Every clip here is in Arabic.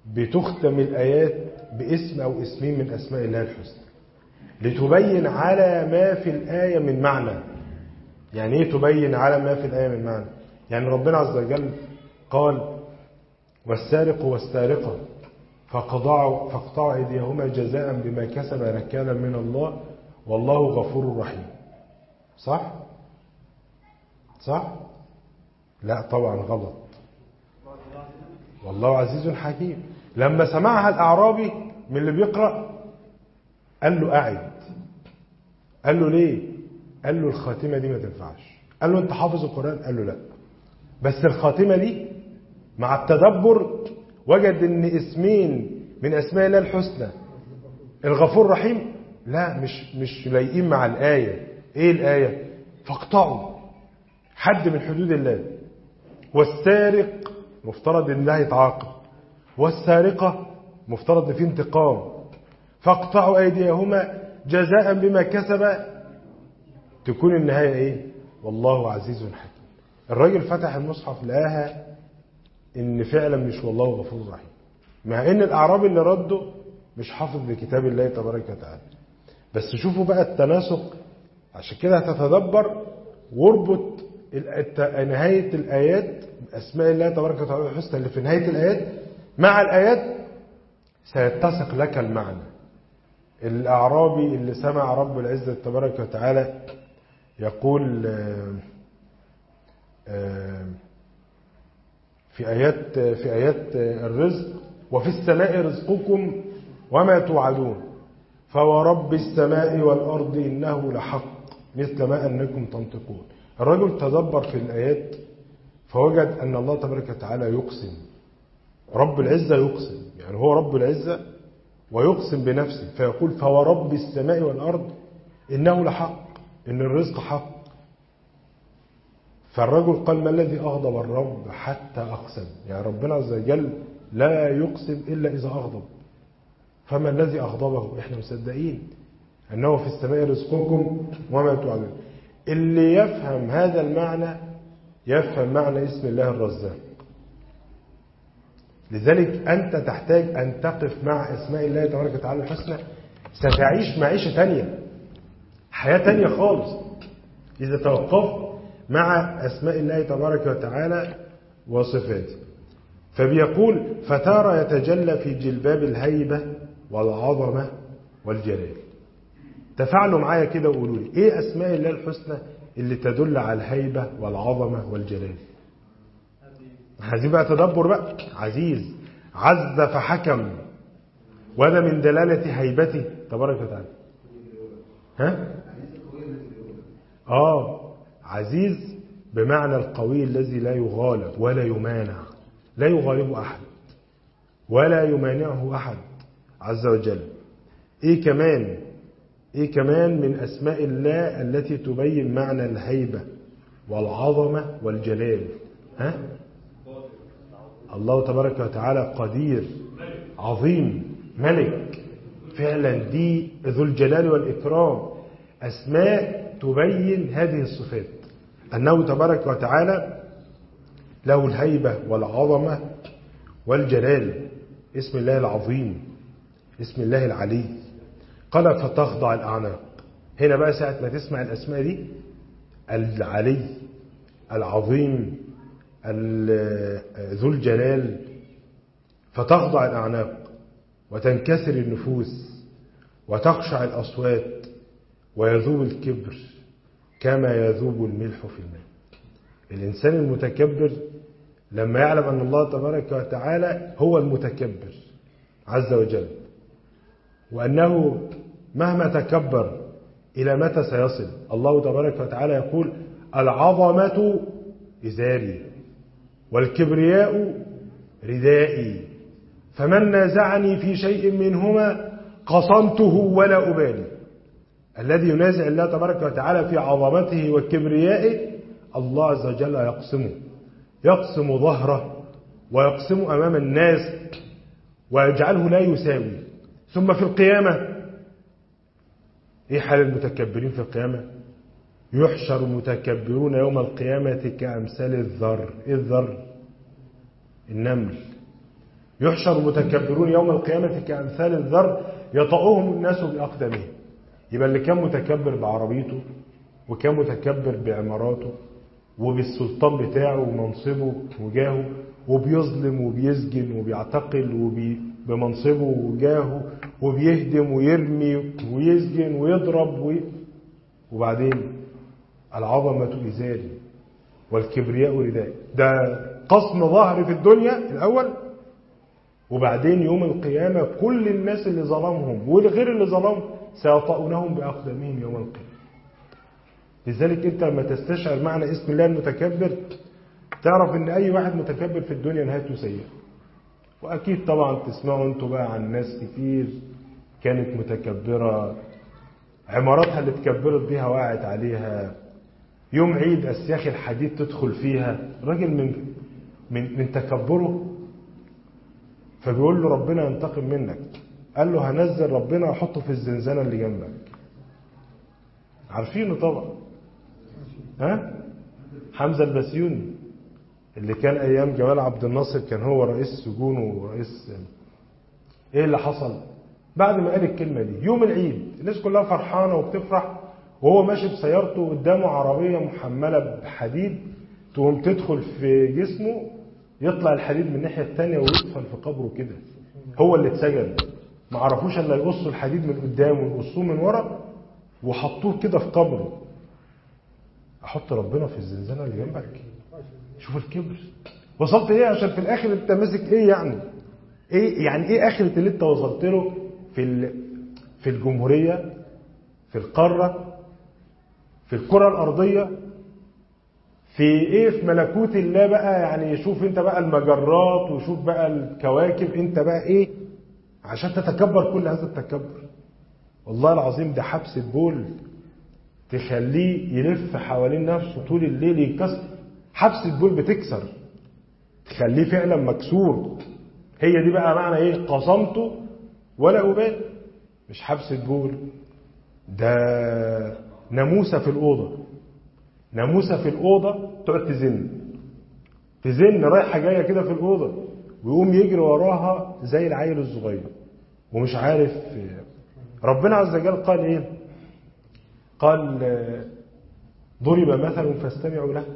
بتختم الآيات باسم أو اسمين من أسماء الله الحسنى لتبين على ما في الآية من معنى. يعني إيه تبين على ما في الآية من معنى؟ يعني ربنا عز وجل قال والسارق والسارقة فاقطعوا أيديهما جزاء بما كسبا نكالا من الله والله غفور رحيم. صح؟ صح؟ لا طبعا غلط. والله عزيز حكيم. لما سمعها الأعرابي من اللي بيقرأ قال له أعد. قال له ليه؟ قال له الخاتمة دي ما تنفعش. قال له أنت حافظ القرآن؟ قال له لا، بس الخاتمة دي مع التدبر وجد ان اسمين من اسماء الله الحسنى الغفور الرحيم لا مش لايقين مع الآية. ايه الآية؟ فاقطعوا حد من حدود الله. والسارق مفترض ان الله يتعاقب، والسارقة مفترض ان في انتقام. فاقطعوا ايديهما جزاء بما كسب، تكون النهاية ايه؟ والله عزيز حكيم. الراجل فتح المصحف لقاها ان فعلا مش والله غفور رحيم، مع ان الاعرابي اللي رده مش حافظ لكتاب الله تبارك وتعالى. بس شوفوا بقى التناسق. عشان كده هتتدبر واربط نهاية الآيات بأسماء الله تبارك وتعالى الحسنى اللي في نهاية الآيات مع الآيات، سيتسق لك المعنى. الأعرابي اللي سمع رب العزة تبارك وتعالى يقول في آيات الرزق وفي السماء رزقكم وما توعدون فورب السماء والأرض إنه لحق مثل ما أنكم تنطقون. الرجل تدبر في الآيات فوجد أن الله تبارك وتعالى يقسم. رب العزة يقسم، يعني هو رب العزة ويقسم بنفسه فيقول فورب السماء والأرض إنه لحق، إن الرزق حق. فالرجل قال ما الذي أغضب الرب حتى أقسم؟ يعني ربنا عز وجل لا يقسم إلا إذا أغضب. فما الذي أغضبه؟ إحنا مصدقين أنه في السماء رزقكم وما توعدون. اللي يفهم هذا المعنى يفهم معنى اسم الله الرزاق. لذلك أنت تحتاج أن تقف مع أسماء الله تبارك وتعالى الحسنى، ستعيش معيشة تانية، حياة تانية خالص إذا توقفت مع أسماء الله تبارك وتعالى وصفاته. فبيقول فتارة يتجلى في جلباب الهيبة والعظمة والجلال. تفاعلوا معايا كده وقولوا لي ايه أسماء الله الحسنى اللي تدل على الهيبة والعظمة والجلال؟ هذه بقى تدبر بقى. عزيز، عز فحكم، وهذا من دلالة هيبته تبارك وتعالى. عزيز بمعنى القوي الذي لا يغالب ولا يمانع، لا يغالب أحد ولا يمانعه أحد عز وجل. إيه كمان من أسماء الله التي تبين معنى الهيبة والعظمة والجلال؟ الله تبارك وتعالى قدير، عظيم، ملك. فعلا دي ذو الجلال والإكرام أسماء تبين هذه الصفات، أنه تبارك وتعالى له الهيبة والعظمة والجلال. اسم الله العظيم، اسم الله العلي. قال فتخضع الأعناق. هنا بقى ساعة ما تسمع الأسماء دي، العلي، العظيم، ذو الجلال، فتخضع الأعناق وتنكسر النفوس وتخشع الأصوات ويذوب الكبر كما يذوب الملح في الماء. الإنسان المتكبر لما يعلم أن الله تبارك وتعالى هو المتكبر عز وجل، وأنه مهما تكبر إلى متى سيصل. الله تبارك وتعالى يقول العظمة إزاري والكبرياء ردائي فمن نازعني في شيء منهما قصمته ولا أبالي. الذي ينازع الله تبارك وتعالى في عظمته وكبريائه الله عز وجل يقسم ظهره ويقسم أمام الناس ويجعله لا يساوي. ثم في القيامة إيه حال المتكبرين في القيامة؟ يحشر المتكبرون يوم القيامة كأمثال الذر. إيه الذر؟ النمل. يحشر المتكبرون يوم القيامة كأمثال الذر يطأهم الناس بأقدامهم. يبقى اللي كان متكبر بعربيته وكان متكبر بعماراته وبالسلطان بتاعه ومنصبه وجاهه وبيظلم وبيسجن وبيعتقل بمنصبه وجاهه وبيهدم ويرمي ويسجن ويضرب وبعدين العظمة إزاري والكبرياء رداء. ده قصم ظهر في الدنيا الأول، وبعدين يوم القيامة كل الناس اللي ظلمهم والغير اللي ظلمهم سيطؤونهم بأقدامهم يوم القيامة. لذلك أنت لما تستشعر معنى اسم الله المتكبر تعرف أن أي واحد متكبر في الدنيا نهايته سيئة. وأكيد طبعا تسمعوا أنتوا بقى عن ناس كتير كانت متكبرة عماراتها اللي اتكبرت بيها وقعت عليها، يوم عيد أسياخ الحديد تدخل فيها، راجل من تكبره. فبيقول له ربنا ينتقم منك، قال له هنزل ربنا وحطه في الزنزانة اللي جنبك. عارفينه طبعا، ها؟ حمزة البسيوني اللي كان أيام جمال عبد الناصر كان هو رئيس سجون ورئيس. إيه اللي حصل بعد ما قال الكلمة دي؟ يوم العيد الناس كلها فرحانة وبتفرح، وهو ماشي بسيارته قدامه عربية محملة بحديد تقوم تدخل في جسمه، يطلع الحديد من الناحية التانية ويدفن في قبره كده. هو اللي اتسجن، ما عرفوش الا يقصوا الحديد من قدامه ويقصوه من ورا وحطوه كده في قبره. احط ربنا في الزنزانة اللي جنبك؟ شوف الكبر وصلت ايه، عشان في الاخر انت ماسك ايه يعني؟ ايه يعني ايه اخرة اللي انت وصلت له في الجمهورية، في القارة، في الكرة الارضية، في ايه، في ملكوت الله بقى. يعني شوف انت بقى المجرات وشوف بقى الكواكب، انت بقى ايه عشان تتكبر كل هذا التكبر؟ والله العظيم ده حبسة بول تخليه يلف حوالين نفسه طول الليل يتكسر. حبسة بول بتكسر تخليه فعلا مكسور. هي دي بقى معنى ايه قصمته ولا أبالي. مش حبسة بول، ده ناموسة في الأوضة. ناموسة في الأوضة تقعد تزن رايحة جاية كده في الأوضة، ويقوم يجري وراها زي العيل الصغير ومش عارف. ربنا عز وجل قال ايه؟ قال ضرب مثل فاستمعوا له.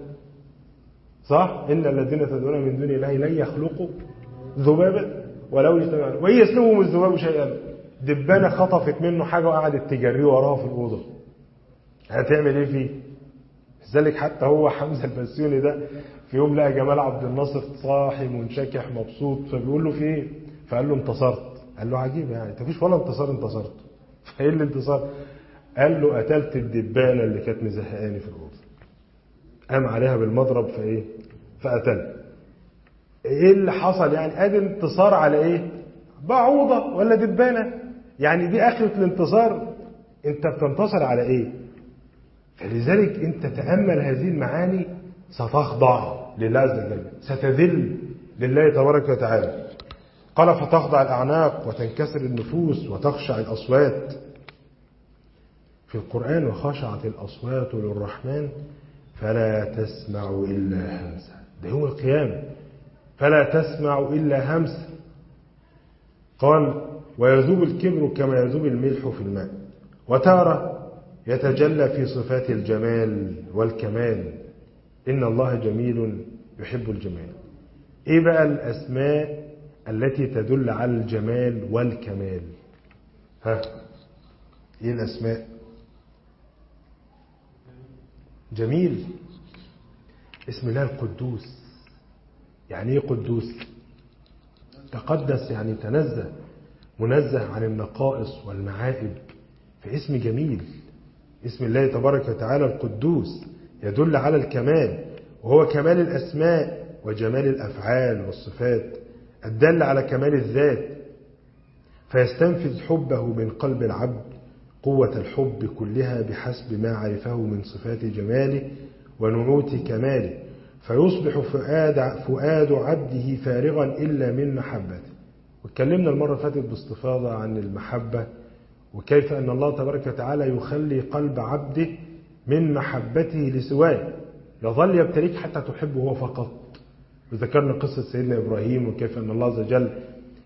صح؟ إن الذين تدعون من دون الله لن يخلقوا ذبابا ولو اجتمعوا وإن يسلبهم الذباب شيئا. دبانة خطفت منه حاجة وقعدت تجريه وراها في الأوضة، هتعمل ايه فيه؟ لذلك حتى هو حمزة البسيوني ده في يوم لقى جمال عبد الناصر صاحي منشكح مبسوط، فبيقول له في ايه؟ فقال له انتصرت. قال له عجيب يعني انت مفيش ولا انتصرت. فايه اللي انتصار؟ قال له قتلت الدبانة اللي كانت مزهقاني في الأوضة. قام عليها بالمضرب فايه؟ فقتلها. ايه اللي حصل يعني؟ ادي انتصار على ايه؟ بعوضة ولا دبانة؟ يعني دي اخرة الانتصار. انت بتنتصر على ايه؟ فلذلك انت تأمل هذه المعاني ستخضع لله عز وجل، ستذل لله تبارك وتعالى. قال فتخضع الأعناق وتنكسر النفوس وتخشع الأصوات. في القرآن وخشعت الأصوات للرحمن فلا تسمع إلا همسا. ده يوم القيامة فلا تسمع إلا همسا. قال ويذوب الكبر كما يذوب الملح في الماء. وتارة يتجلى في صفات الجمال والكمال. إن الله جميل يحب الجمال. إيه بقى الأسماء التي تدل على الجمال والكمال؟ ها، إيه الأسماء؟ جميل، اسم الله القدوس. يعني إيه قدوس؟ تقدس يعني تنزه، منزه عن النقائص والمعائب. فاسم جميل، اسم الله تبارك وتعالى القدوس يدل على الكمال، وهو كمال الأسماء وجمال الأفعال والصفات الدل على كمال الذات. فيستنفذ حبه من قلب العبد قوة الحب كلها بحسب ما عرفه من صفات جماله ونعوت كماله، فيصبح فؤاد عبده فارغا إلا من محبته. واتكلمنا المرة فاتت باستفاضة عن المحبة، وكيف أن الله تبارك وتعالى يخلي قلب عبده من محبته لسواه، يظل يبتليك حتى تحبه هو فقط. وذكرنا قصة سيدنا إبراهيم وكيف أن الله عز وجل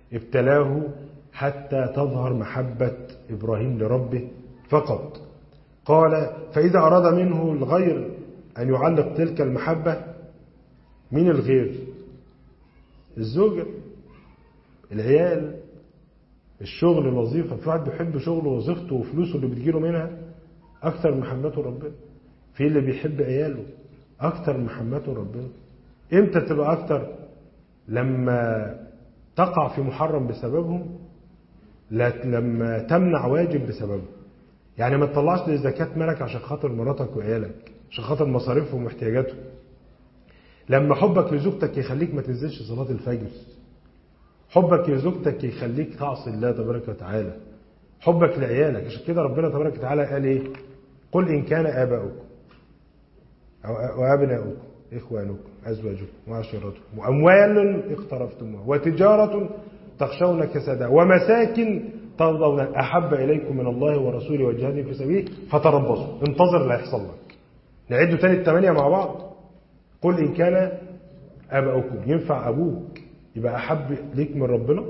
ابتلاه حتى تظهر محبة إبراهيم لربه فقط. قال فإذا أراد منه الغير أن يعلق تلك المحبة، من الغير؟ الزوجة، العيال، الشغل، الوظيفة. في واحد بيحب شغله ووظيفته وفلوسه اللي بتجيله منها أكثر من محبته ربنا. في اللي بيحب عياله أكثر من محبته ربنا. إمتى تبقى أكثر؟ لما تقع في محرم بسببهم، لما تمنع واجب بسببهم. يعني ما تطلعش لزكاة مالك عشان خاطر مراتك وعيالك، عشان خاطر مصاريفهم واحتياجاتهم. لما حبك لزوجتك يخليك ما تنزلش صلاة الفجر، حبك لزوجتك يخليك تعصي الله تبارك وتعالى، حبك لعيالك. عشان كده ربنا تبارك وتعالى قال ايه؟ قل إن كان آباؤكم وأبناؤكم إخوانكم أزواجكم وعشيرتكم وأموال اقترفتموها وتجارة تخشون كسادها ومساكن ترضون أحب إليكم من الله ورسوله وجهاد في سبيله فتربصوا، انتظر اللي هيحصل لك. نعيده تاني الثمانية مع بعض. قل إن كان آباؤكم، ينفع أبوك يبقى أحب ليك من ربنا؟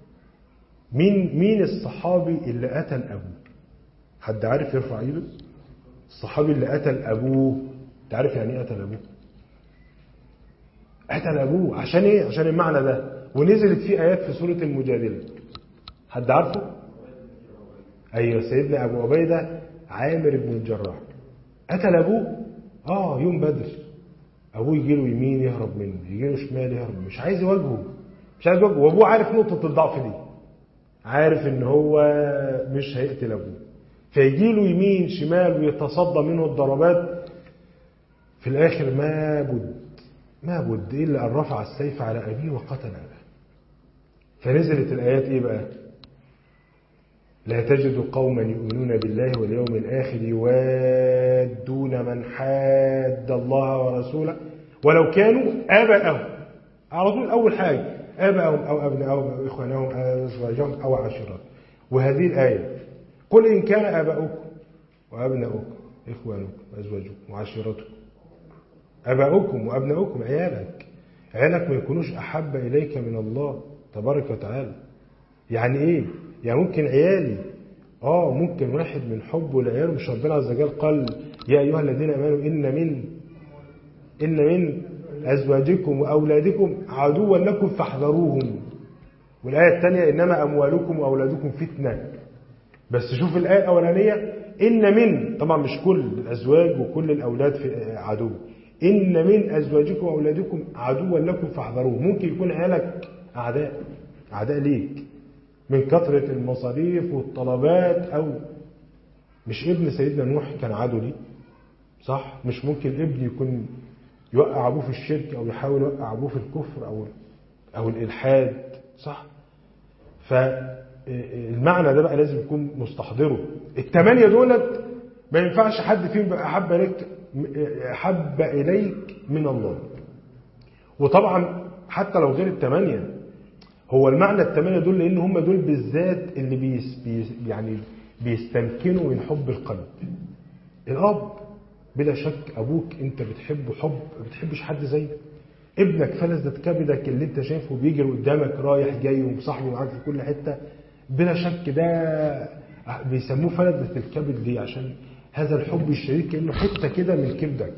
مين الصحابي اللي قتل أبوه؟ حد عارف يرفع ايده؟ الصحابي اللي قتل أبوه. تعرف يعني ايه قتل أبوه؟ قتل أبوه عشان ايه؟ عشان المعنى ده. ونزلت فيه آيات في سورة المجادلة. حد عارفه؟ أيوة، سيدنا أبو عبيدة عامر بن الجراح قتل أبوه. يوم بدر أبوه يجيله يمين يهرب منه، يجيله شمال يهرب، مش عايز يواجهه، وأبوه عارف نقطة الضعف دي، عارف إن هو مش هيقتل أبوه، فيجيله يمين شمال ويتصدى منه الضربات. في الآخر ما بد إلا أن رفع السيف على أبيه وقتل أباه. فنزلت الآيات إيه بقى؟ لا تجد قوما يؤمنون بالله واليوم الآخر يوادون من حاد الله ورسوله ولو كانوا آباءهم. على طول أول حاجة آباءهم أو أبناءهم أو إخوانهم أو أزواجهم أو عشيرتهم. وهذه الآية قل إن كان آباؤكم وأبناؤكم إخوانكم أزواجكم وعشيرتكم. آباؤكم وأبناؤكم، عيالك ما يكونوش أحب إليك من الله تبارك وتعالى. يعني إيه؟ يعني ممكن عيالي ممكن واحد من حبه لعياله، مش ربنا عز وجل قال يا أيها الذين آمنوا إن من أزواجكم وأولادكم عدوا لكم فاحذروهم. والآية الثانية إنما أموالكم وأولادكم فتنة. بس شوف الآية الأولانية إن من، طبعا مش كل الأزواج وكل الأولاد في عدو، إن من أزواجكم وأولادكم عدوا لكم فاحذروهم. ممكن يكون عيالك أعداء ليك من كثرة المصاريف والطلبات. أو مش ابن سيدنا نوح كان عدو ليه؟ صح؟ مش ممكن ابن يكون يوقع أبوه في الشرك أو يحاول يوقع أبوه في الكفر أو الإلحاد، صح؟ فالمعنى ده بقى لازم يكون مستحضره. الثمانية دولت ما ينفعش حد فيهم بقى أحب إليك من الله. وطبعا حتى لو غير الثمانية، هو المعنى الثمانية دول لأن هم دول بالذات اللي يعني بيستمكنوا من حب القلب. الأب بلا شك أبوك أنت بتحبه حب ما بتحبش حد زيه. ابنك فلذة كبدك اللي أنت شايفه بيجري قدامك رايح جاي ومصاحبه معاك في كل حتة، بلا شك ده بيسموه فلذة الكبد. دي عشان هذا الحب الشديد كأنه حتة كده من كبدك.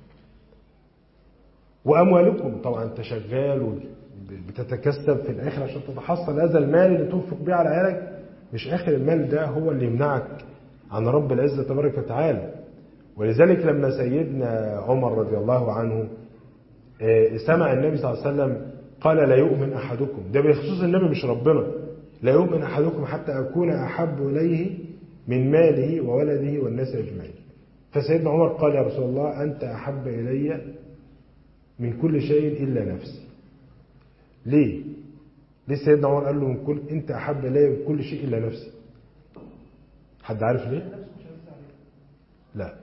وأموالكم، طبعا أنت شغال بتتكسب في الآخر عشان تتحصل هذا المال اللي تنفق بيه على عيالك. مش آخر المال ده هو اللي يمنعك عن رب العزة تبارك وتعالى. ولذلك لما سيدنا عمر رضي الله عنه سمع النبي صلى الله عليه وسلم قال لا يؤمن أحدكم، ده بخصوص النبي مش ربنا، لا يؤمن أحدكم حتى أكون أحب إليه من ماله وولده والناس أجمعين. فسيدنا عمر قال يا رسول الله أنت أحب إلي من كل شيء إلا نفسي. ليه سيدنا عمر قال له أنت أحب إلي من كل شيء إلا نفسي؟ حد عارف ليه؟ لا،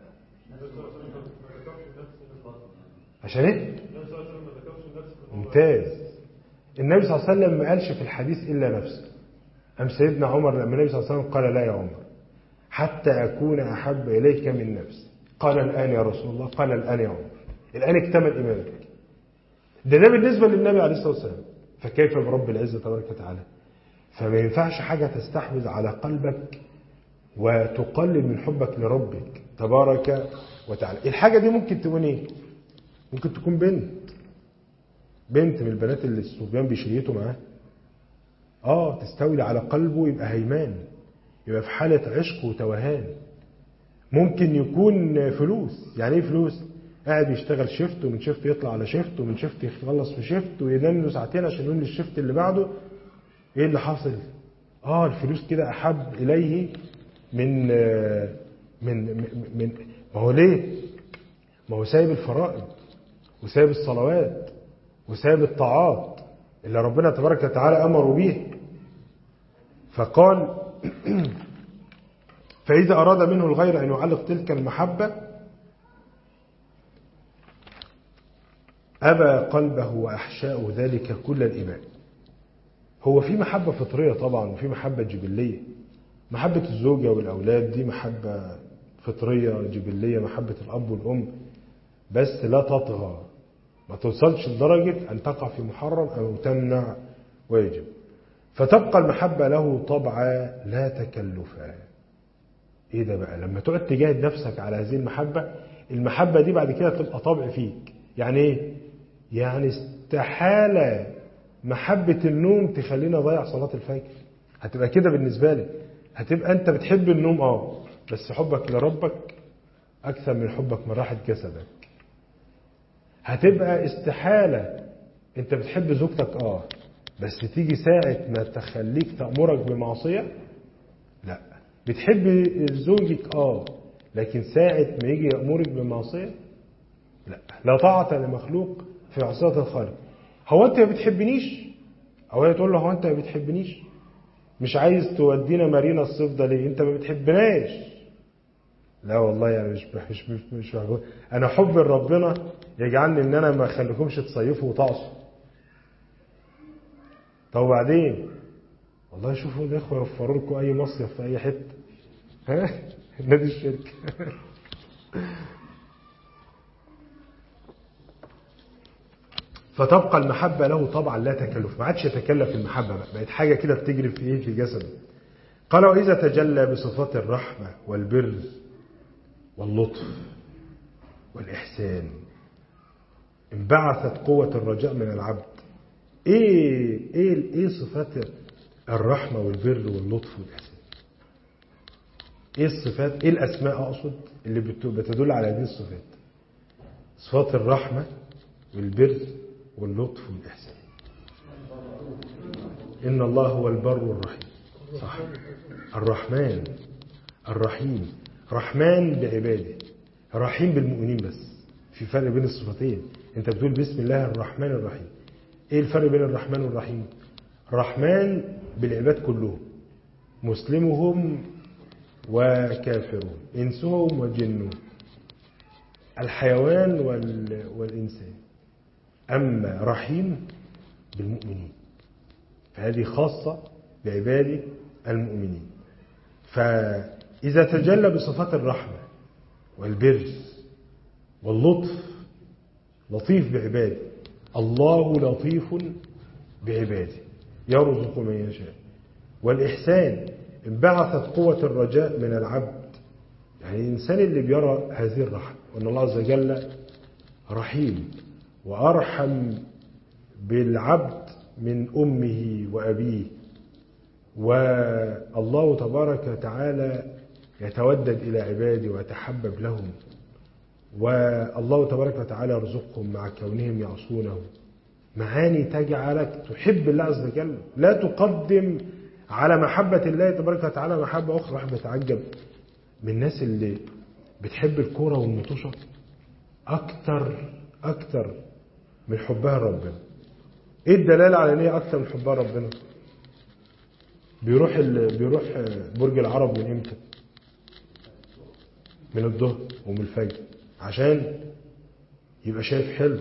عشان ايه؟ ممتاز. النبي صلى الله عليه وسلم ما قالش في الحديث إلا نفسه. أم سيدنا عمر لما النبي صلى الله عليه وسلم قال لا يا عمر حتى أكون أحب إليك من نفسي، قال الآن يا رسول الله، قال الآن يا عمر، الآن اكتمل إيمانك. ده بالنسبة للنبي عليه الصلاة والسلام، فكيف برب العزة تبارك وتعالى؟ فما ينفعش حاجة تستحوذ على قلبك وتقلل من حبك لربك تبارك وتعالى. الحاجة دي ممكن تكون ايه؟ ممكن تكون بنت من البنات اللي الصبيان بيشيتوا معاه، تستولي على قلبه، يبقى هيمان، يبقى في حالة عشق وتوهان. ممكن يكون فلوس. يعني ايه فلوس؟ قاعد يشتغل شيفت، ومن شيفت يطلع على شيفت، ومن شيفت يخلص في شيفت، وينام له ساعتين عشان يقوم للشيفت اللي بعده. ايه اللي حاصل؟ الفلوس كده احب اليه من ما هو ليه؟ ما هو سايب الفرائض وسايب الصلوات وسايب الطاعات اللي ربنا تبارك وتعالى امره به. فقال فإذا أراد منه الغير أن يعلق تلك المحبة أبى قلبه وأحشاء ذلك كل الإباء. هو في محبة فطرية طبعا، وفي محبة جبلية. محبة الزوجة والأولاد دي محبة فطرية جبلية، محبة الأب والأم، بس لا تطغى، ما توصلش لدرجة أن تقع في محرم أو تمنع واجب. فتبقى المحبة له طبعا لا تكلفا. ايه ده بقى؟ لما تقعد تجاهد نفسك على هذه المحبة دي بعد كده تبقى طبع فيك. يعني ايه؟ يعني استحالة محبة النوم تخلينا ضيع صلاة الفجر. هتبقى كده بالنسبة لك، هتبقى انت بتحب النوم بس حبك لربك اكثر من حبك من راحة جسدك. هتبقى استحالة انت بتحب زوجتك بس تيجي ساعة ما تخليك تأمرك بمعصية، لا. بتحب زوجك لكن ساعة ما يجي يأمرك بمعصية، لا طاعة لمخلوق في معصية الخالق. هو انت ما بتحبنيش؟ او هي تقول له هو انت ما بتحبنيش؟ مش عايز تودينا مارينا الصيف ده ليه؟ انت ما بتحبناش. لا والله يعني مش بحب. انا حب ربنا يجعلني ان انا ما اخليكمش تصيفوا وتعصوا. طب وبعدين؟ والله شوفوا الاخوه يوفروا لكم اي مصيف في اي حته، نادي الشركه. فتبقى المحبه له طبعا لا تكلف. ما عادش يتكلف المحبه بقت حاجه كده بتجري في جسده. قال واذا تجلى بصفات الرحمه والبر واللطف والاحسان انبعثت قوه الرجاء من العبد. ايه صفات الرحمة والبر واللطف والإحسان؟ ايه الصفات، ايه الأسماء أقصد اللي بتدل على هذه الصفات؟ صفات الرحمة والبر واللطف والإحسان. إن الله هو البر الرحيم، صح. الرحمن الرحيم، رحمن بعباده، رحيم بالمؤمنين. بس في فرق بين الصفتين. انت بتقول بسم الله الرحمن الرحيم. ايه الفرق بين الرحمن والرحيم؟ الرحمن بالعباد كلهم، مسلمهم وكافرهم، إنسهم وجنهم، الحيوان والإنسان. أما رحيم بالمؤمنين فهذه خاصة بعباده المؤمنين. فإذا تجلى بصفات الرحمة والبر واللطف، لطيف بعباده، الله لطيف بعباده يرزق من يشاء. والإحسان انبعثت قوة الرجاء من العبد. يعني الإنسان اللي بيرى هذه الرحمة وأن الله عز وجل رحيم وأرحم بالعبد من أمه وأبيه، والله تبارك وتعالى يتودد إلى عباده ويتحبب لهم، والله تبارك وتعالى يرزقهم مع كونهم يعصونه. معاني تجعلك تحب الله عز وجل. لا تقدم على محبة الله تبارك وتعالى محبة أخرى. واحد بيتعجب من الناس اللي بتحب الكورة والمطوشة أكتر من حبها ربنا. إيه الدلالة على أن هي أكتر من حبها ربنا؟ بيروح برج العرب من إمتى؟ من الظهر ومن الفجر، عشان يبقى شايف حلو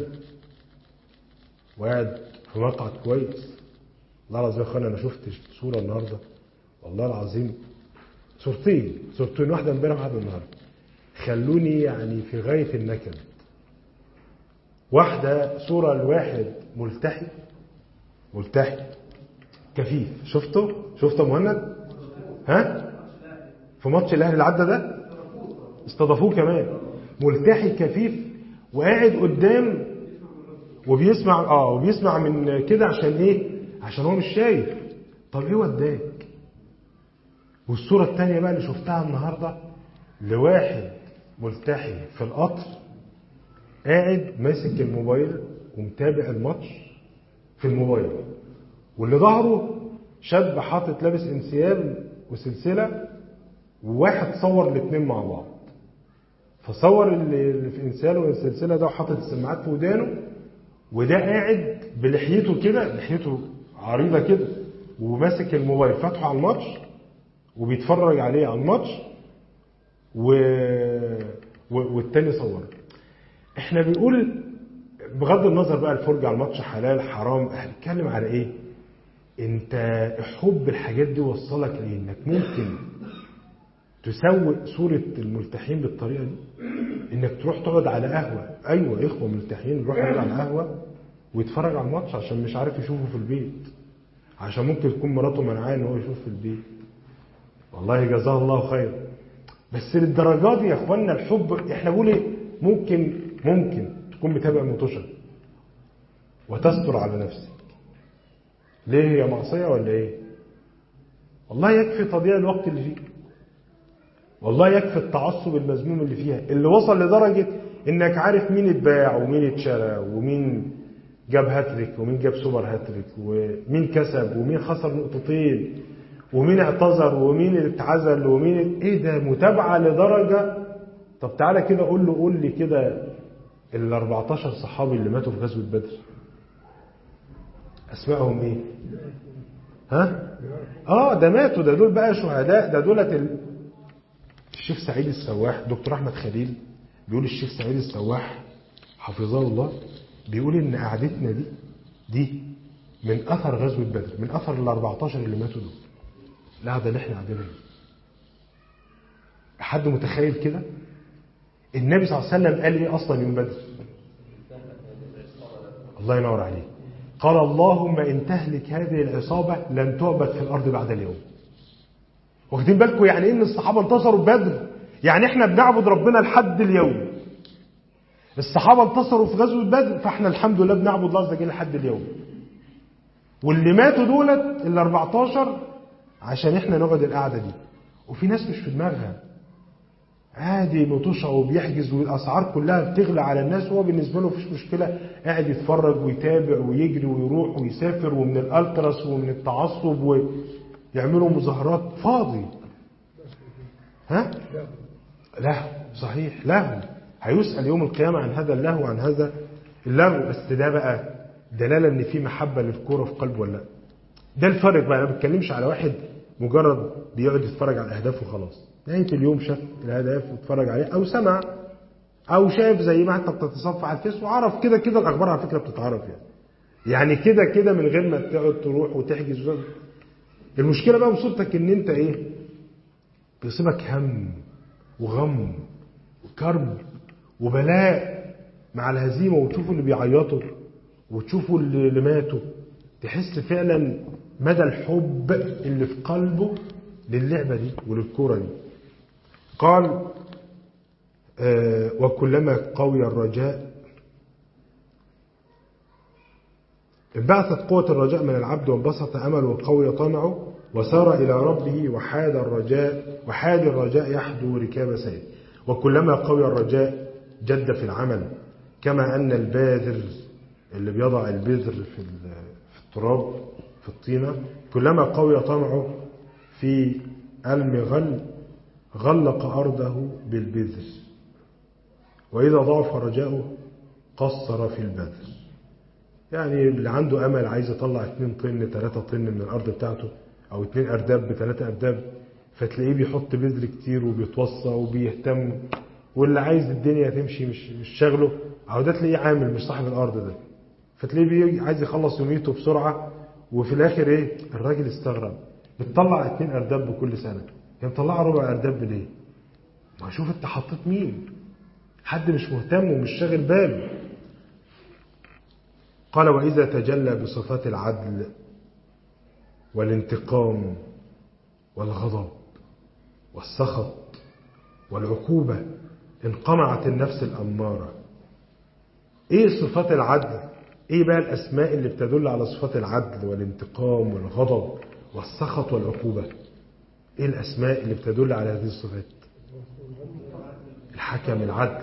وقاعد في مقعد كويس. الله العظيم يا اخوانا، انا شفت صوره النهارده، والله العظيم صورتين، واحده امبارح وواحده النهارده، خلوني يعني في غايه النكد. واحده صوره لواحد ملتحي كفيف. شفته مهند؟ ها؟ في ماتش الاهلي اللي عدى ده استضافوه كمان. ملتحي كفيف وقاعد قدام وبيسمع من كده. عشان ايه؟ عشان هو مش شايف. طب ايه وداك؟ والصورة التانية بقى اللي شفتها النهاردة لواحد ملتحي في القطر قاعد ماسك الموبايل ومتابع الماتش في الموبايل، واللي ظهره شاب حاطط لابس انسياب وسلسلة، وواحد صور الاثنين مع بعض. فصور اللي في انسياب والسلسلة ده وحاطط السماعات في ودانه، وده قاعد بلحيته كده، لحيته عريضة كده، وماسك الموبايل فاتحه على الماتش وبيتفرج عليه على الماتش والتاني صور. احنا بنقول بغض النظر بقى الفرجة على الماتش حلال حرام، احنا بنتكلم على ايه؟ انت حب الحاجات دي وصلك ليه؟ انك ممكن تسوق صورة الملتحين بالطريقة دي، انك تروح تقعد على قهوة. ايوه اخوة ملتحين يروح يقعد على قهوة ويتفرج على الماتش عشان مش عارف يشوفه في البيت، عشان ممكن تكون مراته منعاه ان هو يشوف في البيت. والله جزاه الله خير. بس للدرجات دي يا اخوانا الحب. احنا بنقول ايه؟ ممكن تكون متابع مطوشه وتستر على نفسك. ليه؟ هي معصيه ولا ايه؟ والله يكفي تضييع الوقت اللي فيه، والله يكفي التعصب المذموم اللي فيها، اللي وصل لدرجه انك عارف مين اتباع ومين اتشرى ومين جاب هاتريك ومين جاب سوبر هاتريك ومين كسب ومين خسر نقطتين ومين اعتذر ومين اتعزل ومين ايه ده. متابعه لدرجه. طب تعالى كده قول لي كده ال 14 صحابي اللي ماتوا في غزوه بدر اسمائهم ايه؟ ها؟ ده ماتوا، ده دول بقى شهداء. ده دولت الشيخ سعيد السواح، دكتور احمد خليل بيقول الشيخ سعيد السواح حفظه الله بيقول ان قعدتنا دي من اثر غزوه بدر، من اثر ال 14 اللي ماتوا دول. القعده اللي احنا قاعدينها حد متخيل كده؟ النبي صلى الله عليه وسلم قال ايه اصلا يوم بدر؟ الله ينور عليه. قال اللهم ان تهلك هذه العصابه لن تعبد في الارض بعد اليوم. واخدين بالكم يعني ايه ان الصحابه انتصروا بدر؟ يعني احنا بنعبد ربنا لحد اليوم. الصحابه انتصروا في غزوه بدر، فاحنا الحمد لله بنعبد الله عز وجل لحد اليوم. واللي ماتوا دولت ال 14 عشان احنا نقعد القعده دي. وفي ناس مش في دماغها عادي مطوشه وبيحجز والاسعار كلها بتغلى على الناس، وهو بالنسبه له مفيش مشكله، قاعد يتفرج ويتابع ويجري ويروح ويسافر، ومن الالتراس ومن التعصب ويعملوا مظاهرات. فاضي. ها؟ لا صحيح، لا هيسأل يوم القيامه عن هذا اللهو وعن هذا اللغو. بس ده بقى دلاله ان في محبه للكوره في قلبه ولا لا. ده الفرق بقى. انا ما بتكلمش على واحد مجرد بيقعد يتفرج على الاهداف وخلاص، نهايه اليوم شاف الهدف واتفرج عليه او سمع او شاف زي ما انت بتتصفح على الفيس وعرف كده الاخبار على فكره بتتعرف يعني كده من غير ما تقعد تروح وتحجز. المشكله بقى بصورتك ان انت ايه؟ بيصيبك هم وغم وكرب وبلاء مع الهزيمه، وتشوفوا اللي بيعيطوا وتشوفوا اللي ماتوا، تحس فعلا مدى الحب اللي في قلبه للعبة دي وللكورة دي. قال وكلما قوي الرجاء انبعثت قوة الرجاء من العبد وانبسط أمله وقوي طمعه وسار إلى ربه وحاد الرجاء يحدو ركاب سير. وكلما قوي الرجاء جد في العمل، كما أن الباذر اللي بيضع البذر في التراب في الطينة كلما قوي طمعه في المغل غلق أرضه بالبذر، وإذا ضعف رجاؤه قصر في البذر. يعني اللي عنده أمل عايز يطلع 2 طن 3 طن من الأرض بتاعته، أو 2 أرداب ب3 أرداب، فتلاقيه بيحط بذر كتير وبيتوصى وبيهتم. واللي عايز الدنيا تمشي مش شغله، أو ده تلاقيه عامل مش صاحب الأرض ده، فتلاقيه عايز يخلص يوميته بسرعة. وفي الآخر إيه؟ الراجل استغرب، بتطلع 2 أرداب بكل سنة، يعني مطلع ربع أرداب ليه؟ ما شوف أنت حطيت مين؟ حد مش مهتم ومش شاغل باله. قال وإذا تجلى بصفات العدل والانتقام والغضب والسخط والعقوبة إن قمعت النفس الأمارة. إيه صفات العدل؟ إيه بقى الأسماء اللي بتدل على صفات العدل والانتقام والغضب والسخط والعقوبة؟ إيه الأسماء اللي بتدل على هذه الصفات؟ الحكم العدل،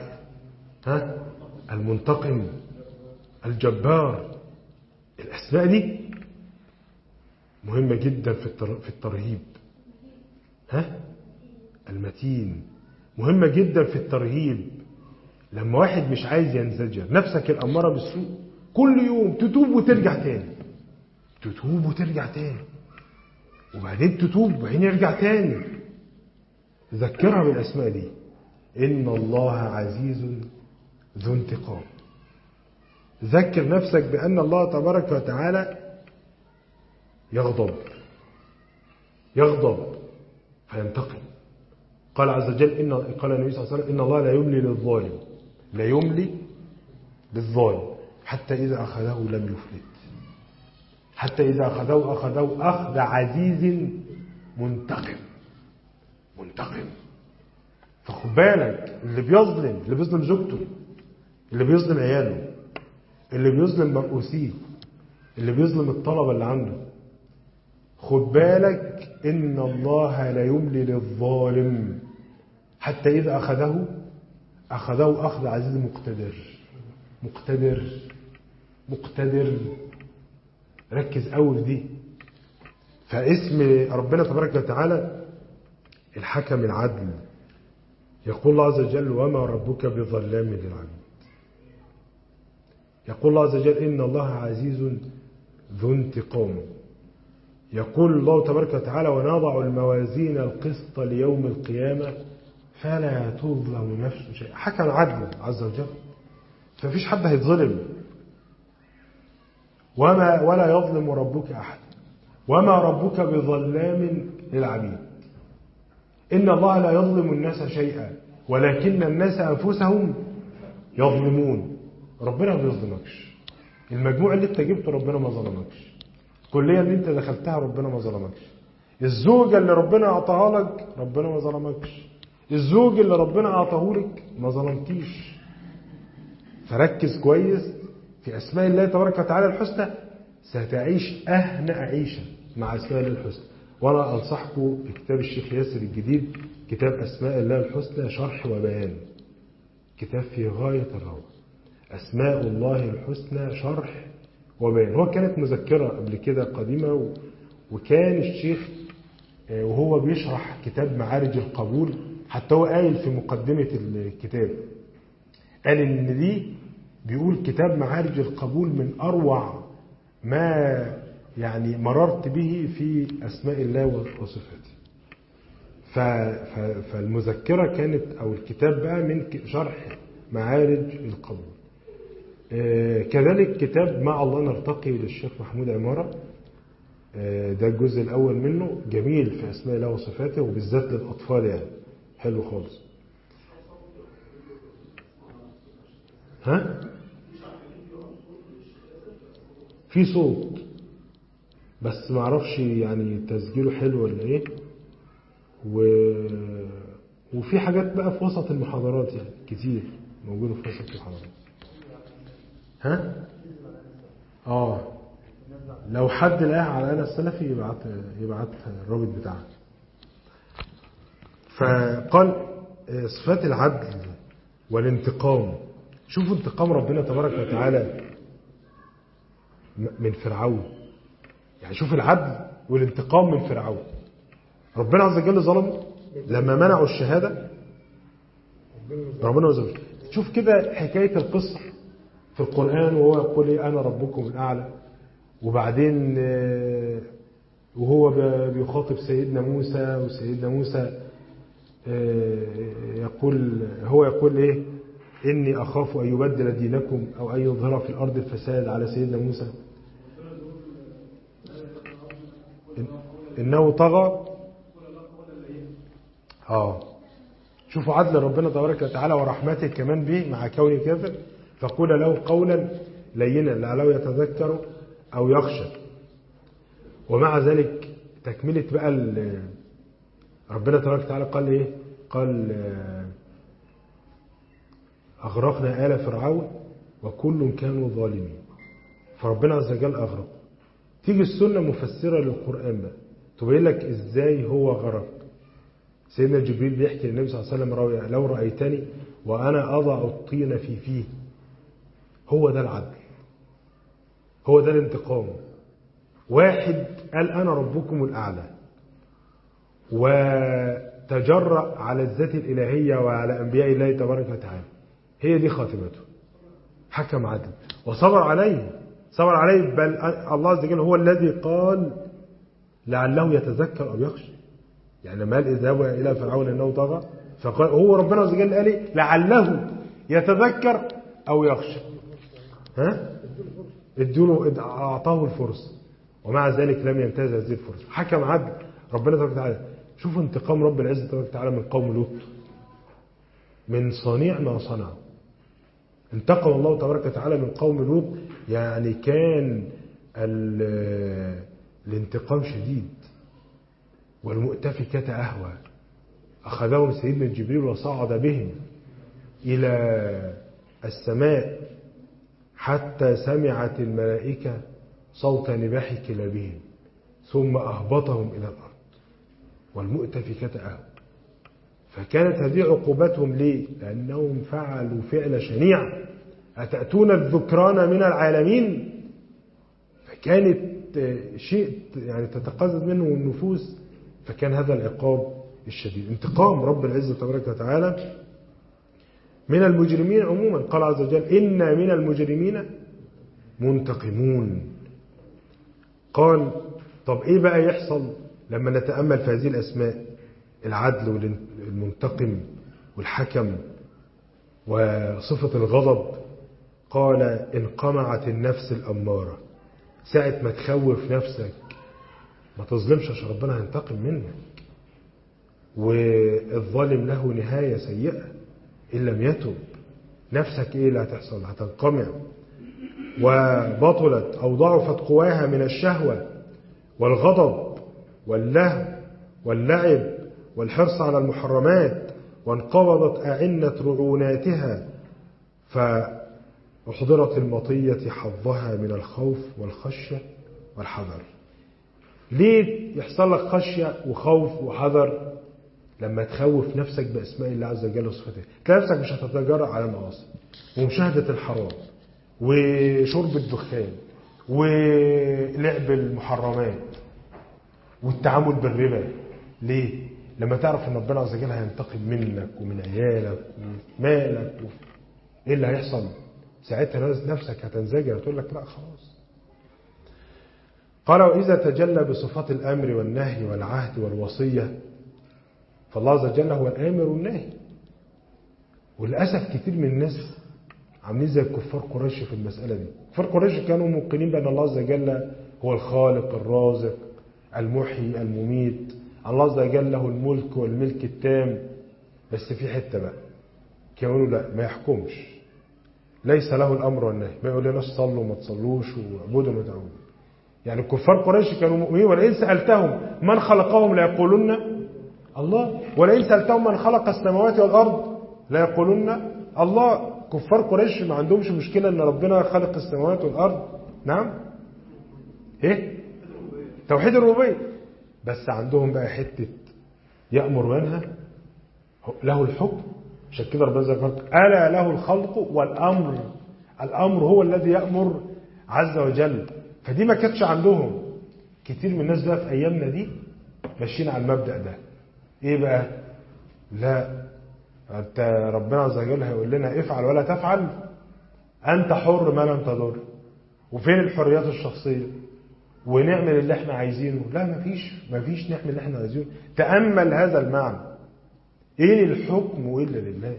المنتقم، الجبار. الأسماء دي مهمة جدا في الترهيب. المتين مهمة جدا في الترهيب. لما واحد مش عايز ينزجر، نفسك الأمارة بالسوء، كل يوم تتوب وترجع تاني، تتوب وترجع تاني، وبعدين تتوب وبعدين يرجع تاني. ذكرها بالأسماء دي. إن الله عزيز ذو انتقام. ذكر نفسك بأن الله تبارك وتعالى يغضب فينتقم. قال عز وجل قال النبي صلى الله عليه وسلم إن الله لا يملي للظالم، لا يملي للظالم حتى إذا أخذه لم يفلت، حتى إذا أخذه أخذ عزيز منتقم. فخد بالك، اللي بيظلم زوجته، اللي بيظلم عياله، اللي بيظلم مرؤوسيه، اللي بيظلم الطلبة اللي عنده، خد بالك إن الله لا يملي للظالم حتى إذا أخذه أخذ عزيز مقتدر. ركز قوي في دي. فاسم ربنا تبارك وتعالى الحكم العدل. يقول الله عز وجل وما ربك بظلام للعبيد. يقول الله عز وجل إن الله عزيز ذو انتقام. يقول الله تبارك وتعالى ونضع الموازين القسط ليوم القيامة فلا تظلم نفس شيء. حكم عدل عز وجل، فمفيش حد هيتظلم. ولا يظلم ربك أحد وما ربك بظلام للعبيد. إن الله لا يظلم الناس شيئا ولكن الناس أنفسهم يظلمون. ربنا ما بيظلمكش. المجموع اللي انت جبته ربنا ما ظلمكش. الكلية اللي انت دخلتها ربنا ما ظلمكش. الزوجة اللي ربنا أعطاها لك ربنا ما ظلمكش. الزوج اللي ربنا أعطاه لك ما ظلمكيش. فركز كويس في أسماء الله تبارك وتعالى الحسنى، ستعيش أهنأ عيشة مع أسماء الله الحسنى. وأنا أنصحكم بكتاب الشيخ ياسر الجديد، كتاب أسماء الله الحسنى شرح وبيان، كتاب في غاية الروعة. أسماء الله الحسنى شرح وبيان. هو كانت مذكرة قبل كده قديمة، وكان الشيخ وهو بيشرح كتاب معارج القبول، حتى هو قايل في مقدمة الكتاب، قال إن دي بيقول كتاب معارج القبول من أروع ما يعني مررت به في أسماء الله وصفاته. فالمذكرة كانت أو الكتاب بقى من شرح معارج القبول. كذلك كتاب مع الله نرتقي للشيخ محمود عمارة، ده الجزء الأول منه، جميل في أسماء الله وصفاته وبالذات للأطفال، يعني حلو خالص. في صوت بس ما اعرفش يعني تسجيله حلو ولا ايه. وفي حاجات بقى في وسط المحاضرات، يعني كتير موجوده في وسط المحاضرات. لو حد لقاها على انا السلفي يبعت الرابط بتاعها. فقال صفات العدل والانتقام. شوفوا انتقام ربنا تبارك وتعالى من فرعون، يعني شوف العدل والانتقام من فرعون. ربنا عز وجل ظلمه لما منعوا الشهادة، ربنا عز وجل. شوف كده حكاية القصة في القرآن، وهو يقول أنا ربكم الأعلى، وبعدين وهو بيخاطب سيدنا موسى، وسيدنا موسى يقول إيه؟ إني أخاف أن يبدل دينكم أو أن يظهر في الأرض الفساد على سيدنا موسى. إنه طغى. شوفوا عدل ربنا تبارك وتعالى ورحمته كمان به مع كونه كافر. فقول له قولا لينا لعله يتذكر أو يخشى. ومع ذلك تكملة بقى ربنا تبارك وتعالى قال إيه؟ قال أغرقنا آل فرعون وكل كانوا ظالمين. فربنا عز وجل أغرق. تيجي السنة مفسرة للقرآن بقى تبين لك إزاي هو غرق. سيدنا جبريل بيحكي للنبي صلى الله عليه وسلم لو رأيتني وأنا أضع الطين في فيه. هو ده العدل، هو ده الانتقام. واحد قال أنا ربكم الأعلى وتجرأ على الذات الإلهية وعلى أنبياء الله تبارك وتعالى، هي دي خاتمته. حكم عدل وصبر عليه، صبر عليه. بل الله عز وجل هو الذي قال لعله يتذكر أو يخشى. يعني لما قال اذهبوا إلى فرعون إنه طغى، فقال هو ربنا عز وجل قال إيه؟ لعله يتذكر أو يخشى. أعطاه الفرصة ومع ذلك لم ينتهز هذه الفرصة. حكم عدل ربنا تبارك وتعالى. شوفوا انتقام رب العزة تبارك وتعالى من قوم لوط، من صنيع ما صنعوا. انتقم الله تبارك وتعالى من قوم لوط، يعني كان الانتقام شديد. والمؤتفكة أهوى، أخذهم سيدنا جبريل وصعد بهم إلى السماء حتى سمعت الملائكة صوت نباح كلابهم ثم أهبطهم إلى الأرض. والمؤتفكة أهوى. فكانت هذه عقوبتهم ليه؟ لأنهم فعلوا فعل شنيع. أتأتون الذكران من العالمين. فكانت شيء يعني تتقزز منه النفوس. فكان هذا العقاب الشديد. انتقام رب العزة تبارك وتعالى من المجرمين عموما. قال عز وجل إنا من المجرمين منتقمون. قال طب إيه بقى يحصل لما نتأمل في هذه الأسماء؟ العدل والمنتقم والحكم وصفة الغضب. قال انقمعت النفس الأمارة. ساعة ما تخوف نفسك ما تظلمش عشان ربنا هينتقم منك. والظالم له نهاية سيئة إن لم يتب. نفسك إيه اللي هتحصل؟ هتنقمع. وبطلت أو ضعفت قواها من الشهوة والغضب واللهو واللعب والحرص على المحرمات. وانقبضت أعنة رعوناتها فأحضرت المطية حظها من الخوف والخشية والحذر. ليه يحصل لك خشية وخوف وحذر؟ لما تخوف نفسك بأسماء الله عز وجل وصفاته. تلاقي نفسك مش هتتجرأ على المعاصي ومشاهدة الحرام وشرب الدخان ولعب المحرمات والتعامل بالربا. ليه؟ لما تعرف ان ربنا عز وجل هينتقم منك ومن عيالك ومالك ايه اللي هيحصل؟ ساعتها نفسك هتنزجر وتقول لك لا خلاص. قال وإذا تجلى بصفات الأمر والنهي والعهد والوصية. فالله عز وجل هو الآمر والناهي. وللأسف كتير من الناس عاملين زي كفار قريش في المسألة دي. كفار قريش كانوا موقنين بأن الله عز وجل هو الخالق الرازق المحيي المميت. الله عز وجل له الملك والملك التام. بس في حتة بقى كانوا لا ما يحكمش، ليس له الأمر والنهي. ما يقول لناس صلوا وما تصلوش وعبودوا وما تعبدوا. يعني كفار قريش كانوا مؤمنين. ولئن سألتهم من خلقهم ليقولون الله، ولئن سألتهم من خلق السماوات والأرض ليقولون الله. كفار قريش ما عندهمش مشكلة ان ربنا خلق السماوات والأرض. نعم ايه توحيد الربوبية. بس عندهم بقى حتة يأمر وينهى، له الحكم. عشان كده ربنا ذكر ألا له الخلق والأمر. الأمر هو الذي يأمر عز وجل. فدي ما كانتش عندهم. كتير من الناس بقى في أيامنا دي ماشيين على المبدأ ده. ايه بقى؟ لا انت ربنا عز وجل هيقول لنا افعل ولا تفعل، انت حر ما لم تضر. وفين الحريات الشخصية؟ ونعمل اللي احنا عايزينه. لا مفيش نعمل اللي احنا عايزينه. تأمل هذا المعنى. ايه الحكم إلا لله.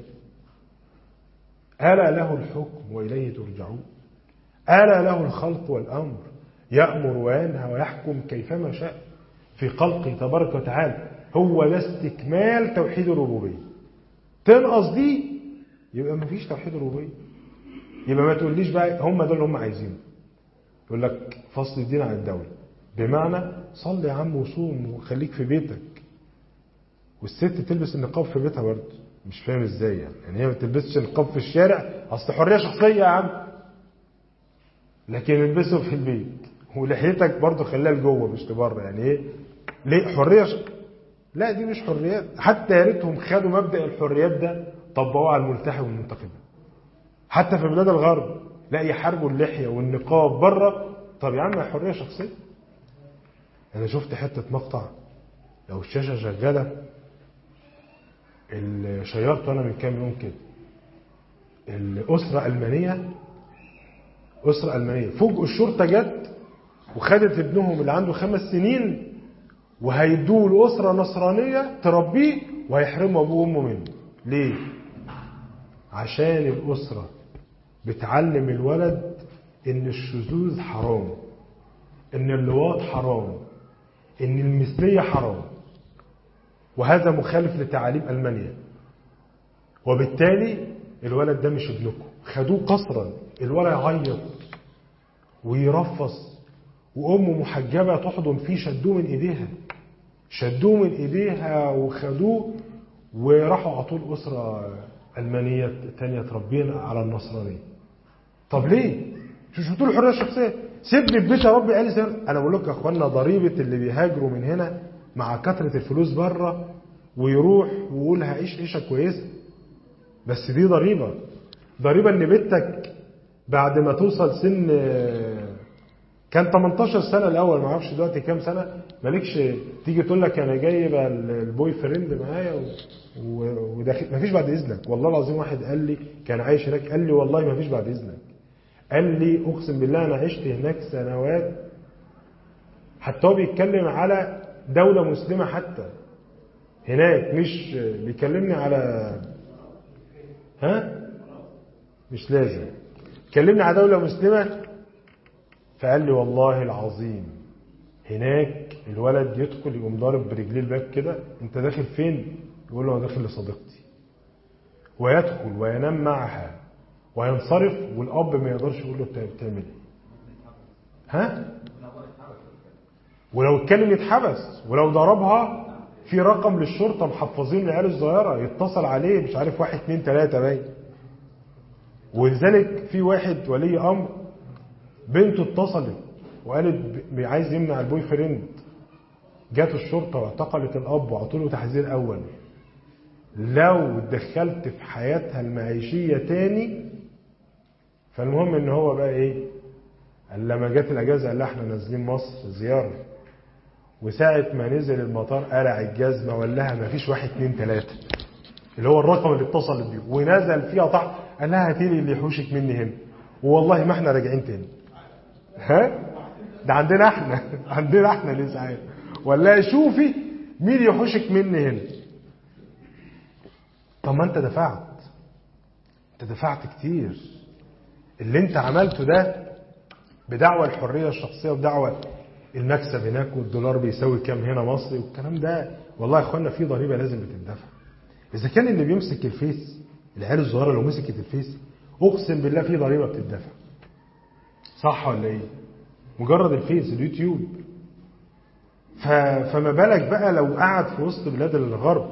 ألا له الحكم وإليه ترجعون. ألا له الخلق والأمر. يأمر وينهى ويحكم كيفما شاء في خلقه تبارك وتعالى. هو ده استكمال توحيد الربوبية. تنقص دي يبقى مفيش توحيد الربوبية. يبقى ما تقوليش بقى هم دول اللي هم عايزينه. يقول لك فصل الدين عن الدولة. بمعنى صلي يا عم وصوم وخليك في بيتك. والست تلبس النقاب في بيتها برضه، مش فاهم ازاي يعني هي ما تلبسش النقاب في الشارع، اصل حريه شخصيه يا عم، لكن البسه في البيت. ولحيتك برضه خليها لجوه مش لبره، يعني ايه ليه حريه لا دي مش حريات. حتى يا ريتهم خدوا مبدا الحريات ده طبقوه على الملتحي والمنتقبه. حتى في بلاد الغرب لا يحاربوا اللحيه والنقاب بره. طب يا عم حريه شخصيه. انا شفت حته مقطع لو الشاشه شغاله، شيرته انا من كام يوم كده، الاسره المانيه فوجئوا الشرطه جت وخدت ابنهم اللي عنده 5 سنين وهيدوه لاسره نصرانيه تربيه وهيحرموا ابوه وامه منه. ليه؟ عشان الاسره بتعلم الولد ان الشذوذ حرام، ان اللواط حرام، ان المثليه حرام، وهذا مخالف لتعاليم ألمانيا. وبالتالي الولد ده مش ابنكم، خدوه قصرا. الولد يعيط ويرفص وأمه محجبة تحضن فيه، شدوه من إيديها وخدوه وراحوا عطوه أسرة ألمانية تانية تربينا على النصرانية. طب ليه؟ مش بتقول الحرية الشخصية؟ سيبني في بيت ربي عيالي سير. أنا بقول لك يا أخوانا ضريبة اللي بيهاجروا من هنا مع كثرة الفلوس بره ويروح ويقول هعيش عيشة كويسة، بس دي ضريبة ان بنتك بعد ما توصل سن كان 18 سنة الأول، ما اعرفش دلوقتي كام سنة، مالكش تيجي تقول لك أنا جايبه البوي فريند معايا وداخل. ما فيش بعد إذنك. والله العظيم واحد قال لي كان عايش هناك، قال لي والله ما فيش بعد إذنك. قال لي أقسم بالله أنا عشت هناك سنوات. حتى هو بيتكلم على دولة مسلمة حتى هناك، مش بيكلمني على مش لازم كلمني على دولة مسلمة. فقال لي والله العظيم هناك الولد يدخل يقوم ضارب برجليه الباب كده، انت داخل فين؟ يقول له انا داخل لصديقتي، ويدخل وينام معها وينصرف، والاب ما يقدرش يقول له بتعمل ايه. ولو اتكلم يتحبس، ولو ضربها في رقم للشرطة محفظين العيال الصغيرة يتصل عليه، مش عارف 1 2 3 باين. ولذلك في واحد ولي امر بنته اتصلت وقالت عايز يمنع البوي فريند، جات الشرطة واعتقلت الاب وعطوا له تحذير اول. لو دخلت في حياتها المعيشية تاني. فالمهم ان هو بقى ايه، قال لما جات الاجازة قال لها احنا نازلين مصر زيارة، وساعة ما نزل المطار قلع الجزمة وقال لها ما فيش 1 2 3 اللي هو الرقم اللي اتصلت بيه، ونزل فيها تحت قال لها هاتي لي اللي يحوشك مني هنا، والله ما احنا راجعين تاني. ده عندنا احنا الاسعاف، ولا شوفي مين يحوشك مني هنا. طب ما انت دفعت كتير. اللي انت عملته ده بدعوة الحرية الشخصية ودعوة المكسب هناك والدولار بيساوي كام هنا مصري والكلام ده، والله يا اخوانا في ضريبة لازم بتدفع. اذا كان اللي بيمسك الفيس العيال الصغيرة لو مسكت الفيس اقسم بالله في ضريبة بتدفع، صح ولا ايه؟ مجرد الفيس اليوتيوب. فما بالك بقى لو قعد في وسط بلاد الغرب.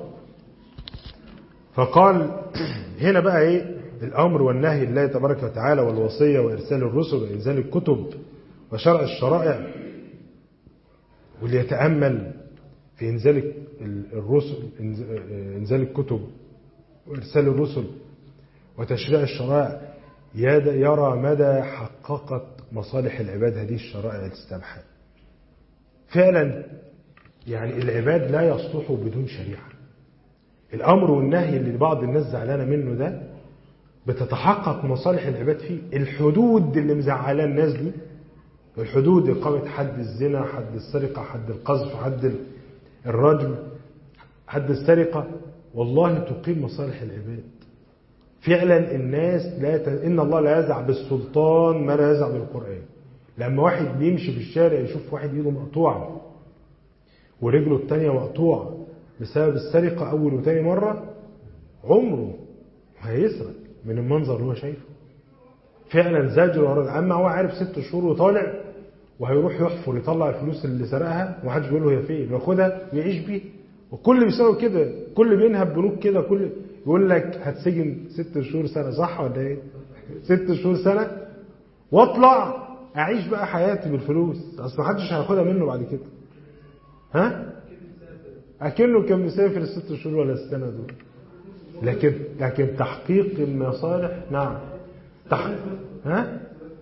فقال هنا بقى ايه الامر والنهي لله تبارك وتعالى، والوصية وارسال الرسل وانزال الكتب وشرع الشرائع. واللي يتأمل في انزال الرسل، انزال الكتب وارسال الرسل وتشريع الشرائع يرى مدى حققت مصالح العباد هذه الشرائع السامحة. فعلا يعني العباد لا يصلحوا بدون شريعة. الأمر والنهي اللي بعض الناس زعلانة منه ده بتتحقق مصالح العباد فيه. الحدود اللي مزعلان الناس دي، الحدود إقامة حد الزنا، حد السرقة، حد القذف، حد الرجم، حد السرقة، والله تقيم مصالح العباد. فعلا الناس إن الله لا يزع بالسلطان ما لا يزع بالقرآن. لما واحد بيمشي في الشارع يشوف واحد ايده مقطوعة ورجله التانية مقطوعة بسبب السرقة أول وتاني مرة، عمره هيسرق من المنظر اللي هو شايفه. فعلا زاجر ورد. أما هو عارف 6 شهور وطالع وهيروح يحفر يطلع الفلوس اللي سرقها ومحدش بيقول له هي فين، وياخدها ويعيش بيه. وكل بيساوي كده، كل بينهب بنوك كده، كل يقول لك هتسجن 6 شهور سنه، صح ولا ايه؟ 6 شهور سنه واطلع اعيش بقى حياتي بالفلوس، اصل محدش هياخدها منه بعد كده. ها؟ اكنه كان مسافر ال6 شهور ولا السنه دول. لكن تحقيق المصالح، نعم. ها؟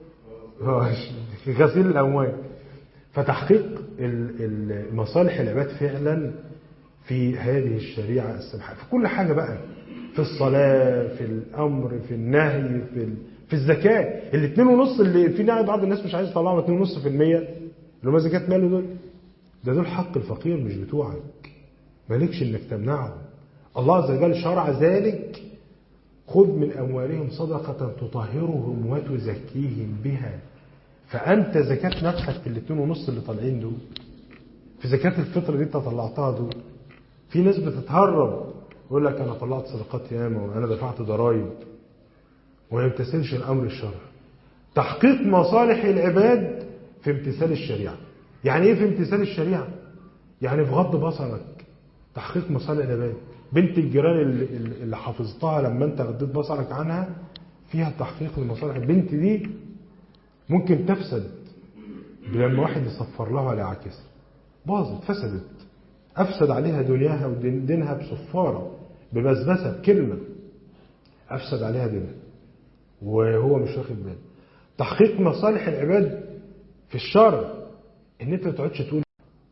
غسيل الاموال. فتحقيق المصالح العباد فعلا في هذه الشريعه السمحه في كل حاجه بقى، في الصلاه، في الامر، في النهي، في الزكاه. ال2.5 اللي في بعض الناس مش عايز يطلعوا 2.5% اللي هم زكاه ماله دول حق الفقير مش بتوعك، مالكش انك تمنعهم. الله عز وجل شرع ذلك، خذ من أموالهم صدقة تطهرهم وتزكيهم بها. فأنت زكاة نفسك في 2.5 اللي طالعين دول، في زكاة الفطر اللي انت طلعتها دول. في ناس بتتهرب يقول لك أنا طلعت صدقات ياما وأنا دفعت ضرائب، وما يمتثلش الأمر الشرعي. تحقيق مصالح العباد في امتثال الشريعة. يعني ايه في امتثال الشريعة؟ يعني في غض بصرك، تحقيق مصالح العباد. بنت الجيران اللي حافظتها لما انت غضيت بصرك عنها فيها تحقيق المصالح. البنت دي ممكن تفسد لما واحد يصفر لها ولا يعكسها، باظت، فسدت، افسد عليها دنياها ودينها بصفاره، ببسبسه، بكلمه افسد عليها دينها وهو مش واخد باله. تحقيق مصالح العباد في الشرع ان انت ما تقعدش تقول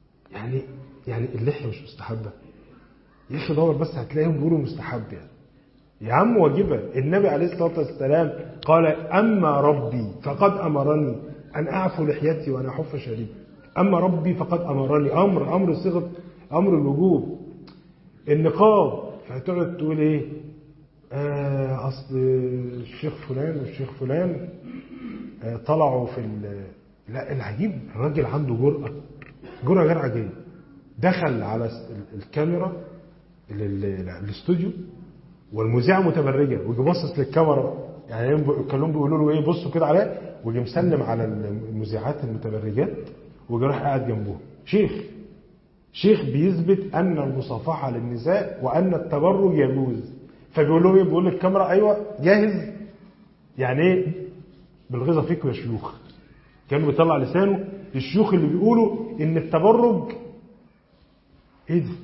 يعني اللحيه مش مستحبه يا اخي، دور بس هتلاقيهم بيقولوا مستحب. يا عم واجبه. النبي عليه الصلاه والسلام قال اما ربي فقد امرني ان اعفو لحيتي وان احف شريبي. اما ربي فقد امرني، امر صيغه امر الوجوب. النقاب، فهتقعد تقول ايه؟ اصل الشيخ فلان والشيخ فلان طلعوا في لا، العجيب الراجل عنده جرأة غير عاديه. دخل على الكاميرا الاستوديو والمذيعه متبرجه، ويجي باصص للكاميرا، يعني كلهم بيقولوا له ايه بصوا كده عليه، ويجي مسلم على المذيعات المتبرجات، ويجي راح قاعد جنبهم. شيخ بيثبت ان المصافحه للنساء وان التبرج يجوز. فبيقول له ايه؟ بيقول للكاميرا ايوه جاهز. يعني ايه؟ بالغيظه فيكم يا شيوخ. كان بيطلع لسانه للشيوخ اللي بيقولوا ان التبرج ايه ده؟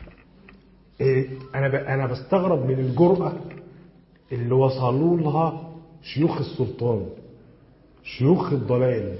أنا بستغرب من الجرأة اللي وصلوا لها شيوخ السلطان، شيوخ الضلال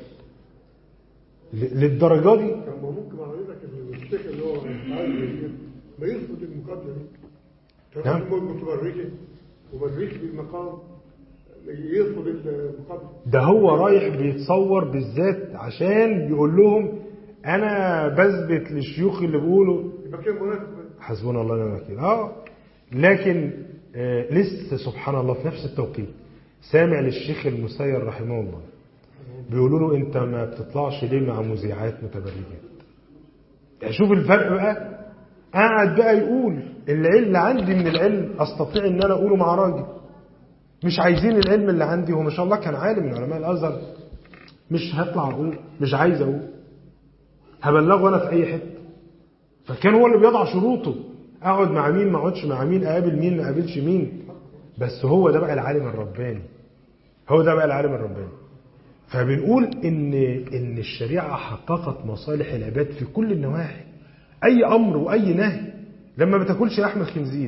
للدرجة دي. كان ممكن حضرتك الشيخ اللي هو عايز ما يرفض المقابلة دي. نعم. متبرجة وبريك بالمقام يرفض المقابلة. ده هو رايح بيتصور بالذات عشان يقول لهم أنا بثبت للشيوخ اللي بيقولوا يبقى كده منافق. حسبنا الله ونعم الوكيل. لكن لسه سبحان الله في نفس التوقيت سامع للشيخ المسير رحمه الله بيقولوا له انت ما بتطلعش ليه مع مذيعات متبرجات. يعني شوف الفرق بقى. قاعد بقى يقول العلم اللي عندي من العلم استطيع ان انا اقوله مع راجل. مش عايزين العلم اللي عندي، هو ما شاء الله كان عالم من علماء الازهر، مش هطلع اقول، مش عايز اقول، هبلغه انا في اي حته. فكان هو اللي بيضع شروطه، اقعد مع مين ما اقعدش مع مين، اقابل مين ما اقابلش مين. بس هو ده بقى العالم الرباني، هو ده بقى العالم الرباني. فبنقول ان الشريعه حققت مصالح العباد في كل النواحي. اي امر واي نهي، لما ما تاكلش لحم الخنزير،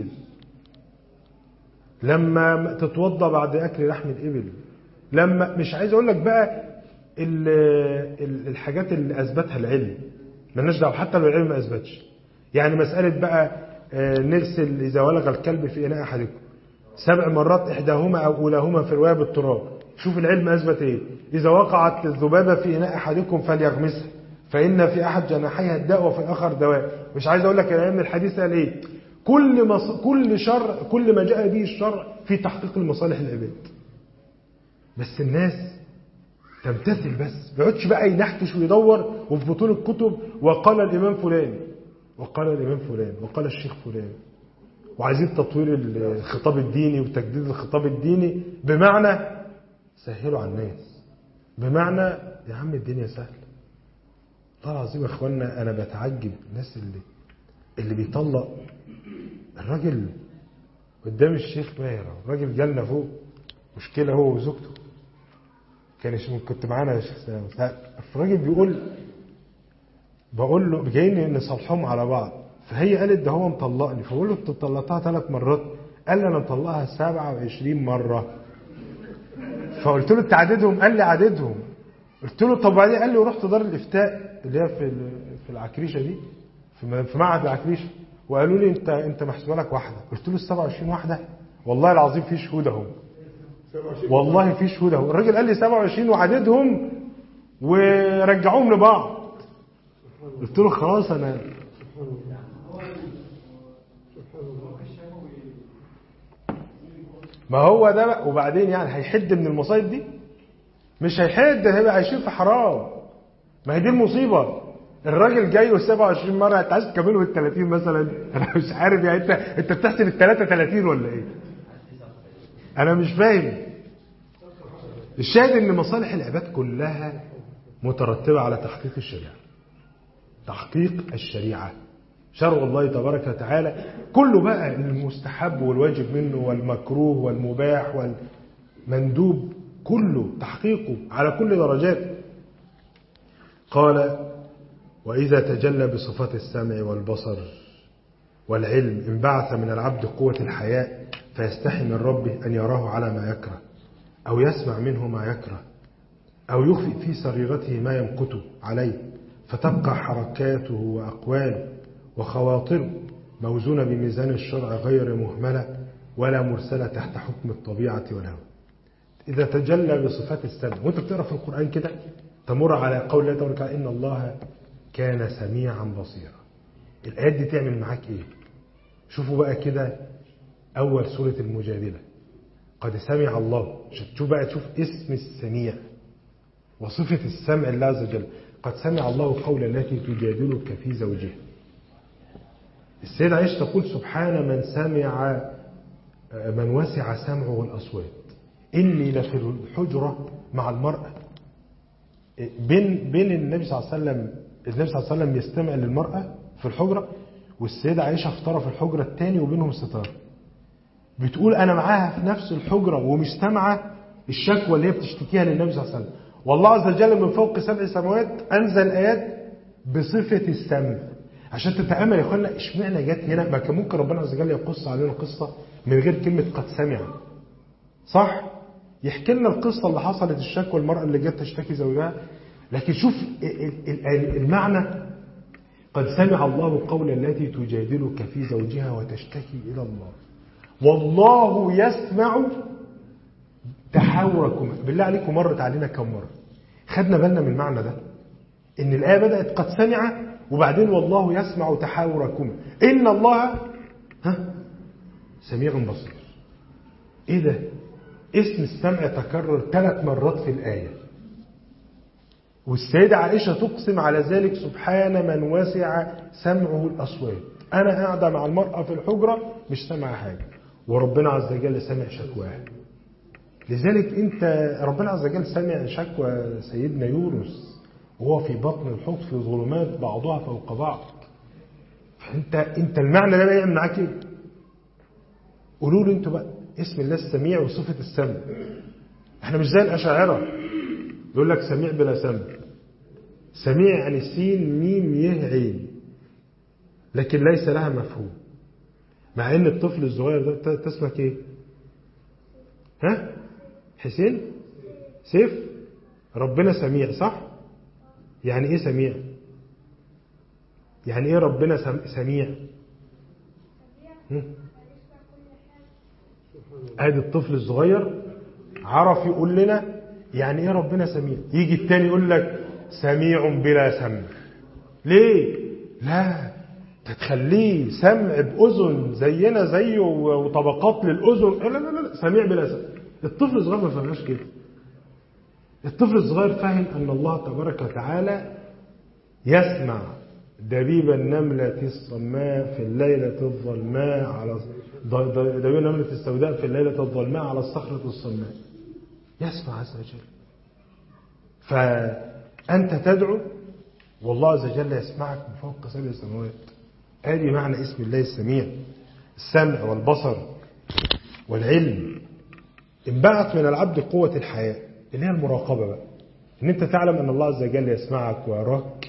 لما تتوضى بعد اكل لحم الابل، لما مش عايز اقول لك بقى الحاجات اللي اثبتها العلم مالناش دعوه، حتى لو العلم ما اثبتش. يعني مساله بقى نغسل اذا ولغ الكلب في اناء احدكم 7 مرات احداهما او اولاهما في روايه بالتراب. شوف العلم اثبت ايه. اذا وقعت الذبابه في اناء احدكم فليغمسها فان في احد جناحيها الداء وفي الاخر دواء. مش عايز اقول لك العلم الحديث قال ايه. كل ما جاء به الشرع في تحقيق المصالح العباد. بس الناس تمتثل، بس ما يقعدش بقى ينحكش ويدور وفي بطون الكتب وقال الامام فلان وقال الامام فلان وقال الشيخ فلان، وعايزين تطوير الخطاب الديني وتجديد الخطاب الديني بمعنى سهلوا على الناس، بمعنى يا عم الدنيا سهله، والله العظيم يا اخوانا انا بتعجب الناس اللي بيطلق الراجل قدام الشيخ ماهر. الراجل جالنا فوق مشكله هو وزوجته، كنت معانا يا شيخ سلام. الراجل بقول له جايين نصالحهم على بعض، فهي قالت ده هو مطلقني، فبقول له انت طلقتها 3 مرات؟ قال لي انا مطلقها 27 مره. فقلت له انت عددهم؟ قال لي عددهم. قلت له طب بعدين؟ قال لي ورحت دار الافتاء اللي هي في العكريشه دي، في معهد العكريشه، وقالوا لي انت محسوبه لك واحده. قلت له 27 واحده؟ والله العظيم في شهود اهو، والله في شهود اهو. الراجل قال لي 27 وعددهم ورجعوهم لبعض. قلت له خلاص انا ما هو ده بقى. وبعدين يعني هيحد من المصايب دي؟ مش هيحد، هيبقى عايشين في حرام. ما هي دي المصيبه. الراجل جاي له 27 مره، انت عايز تكمله ال 30 مثلا؟ انا مش عارف يعني انت بتحسب ال 33 ولا ايه؟ انا مش فاهم. الشاهد ان مصالح العباد كلها مترتبه على تحقيق الشريعه. تحقيق الشريعه، شرع الله تبارك وتعالى كله بقى، المستحب والواجب منه والمكروه والمباح والمندوب، كله تحقيقه على كل درجات. قال وإذا تجلى بصفات السمع والبصر والعلم انبعث من العبد قوة الحياء فيستحي من ربه أن يراه على ما يكره أو يسمع منه ما يكره أو يخفي في سريرته ما يمقت عليه، فتبقى حركاته وأقواله وخواطره موزونة بميزان الشرع غير مهملة ولا مرسلة تحت حكم الطبيعة والهوى. إذا تجلى بصفات السمع، وانت بتقرأ في القرآن كده تمر على قول الله تبارك إن الله كان سميعا بصيرا. الآيات دي تعمل معاك إيه؟ شوفوا بقى كده أول سورة المجادلة، قد سمع الله. شوف بقى، تشوف اسم السميع وصفة السمع الله عز وجل. قد سمع الله قول التي تجادلك في زوجها. السيدة عائشة تقول سبحان من وسع سمعه الأصوات. إني لفي الحجرة مع المرأة. بين النبي صلى الله عليه وسلم، النبي صلى الله عليه وسلم يستمع للمرأة في الحجرة، والسيدة عائشة في طرف الحجرة الثاني وبينهم ستار. بتقول أنا معاها في نفس الحجرة ومش سامعة الشكوى اللي هي بتشتكيها للنبي صلى الله عليه وسلم. والله عز وجل من فوق 7 سماوات أنزل آيات بصفة السمع عشان تتأمل يا اخوانا اشمعنى جت هنا. ما كان ممكن ربنا عز وجل يقص علينا قصة من غير كلمة قد سمع، صح؟ يحكي لنا القصة اللي حصلت، الشكوى المرأة اللي جت تشتكي زوجها. لكن شوف المعنى، قد سمع الله قول التي تجادلك في زوجها وتشتكي إلى الله والله يسمع تحاوركم. بالله عليكم مرت علينا كم مرة خدنا بالنا من المعنى ده؟ إن الآية بدأت قد سمع وبعدين والله يسمع تحاوركم. إن الله سميع بصير. إيه ده؟ اسم السمع تكرر 3 مرات في الآية، والسيدة عائشة تقسم على ذلك سبحان من وسع سمعه الأصوات. أنا قاعدة مع المرأة في الحجرة مش سامعة حاجة، وربنا عز وجل سمع شكواها. لذلك ربنا عز وجل سمع شكوى سيدنا يونس وهو في بطن الحوت في ظلمات بعضها فوق بعض. فأنت المعنى ده يعمل معاك ايه؟ قولوا لي انتوا بقى اسم الله السميع وصفة السمع. احنا مش زي الأشاعرة يقول لك سميع بلا سمع. سميع يعني سين ميم يه عين، لكن ليس لها مفهوم. مع ان الطفل الصغير ده تسمك ايه؟ حسين؟ سيف؟ ربنا سميع، صح؟ يعني ايه سميع؟ يعني ايه ربنا سميع؟ ادي الطفل الصغير عرف يقول لنا يعني ايه ربنا سميع. يجي التاني يقول لك سميع بلا سمع. ليه؟ لا تتخليه سمع بأذن زينا زيه وطبقات للأذن. لا لا لا، سميع بلا سمع. الطفل الصغير ما فهمناش كده. الطفل الصغير فاهم أن الله تبارك وتعالى يسمع دبيب النملة الصماء في الليلة الظلماء على دبيب النملة السوداء في الليلة الظلماء على الصخرة الصماء. يسمع عز وجل. فأنت تدعو والله عز وجل يسمعك من فوق 7 سماوات. ادي معنى اسم الله السميع، السمع والبصر والعلم. انبعث من العبد قوة الحياة اللي هي المراقبة بقى، ان انت تعلم ان الله عز وجل يسمعك ويراك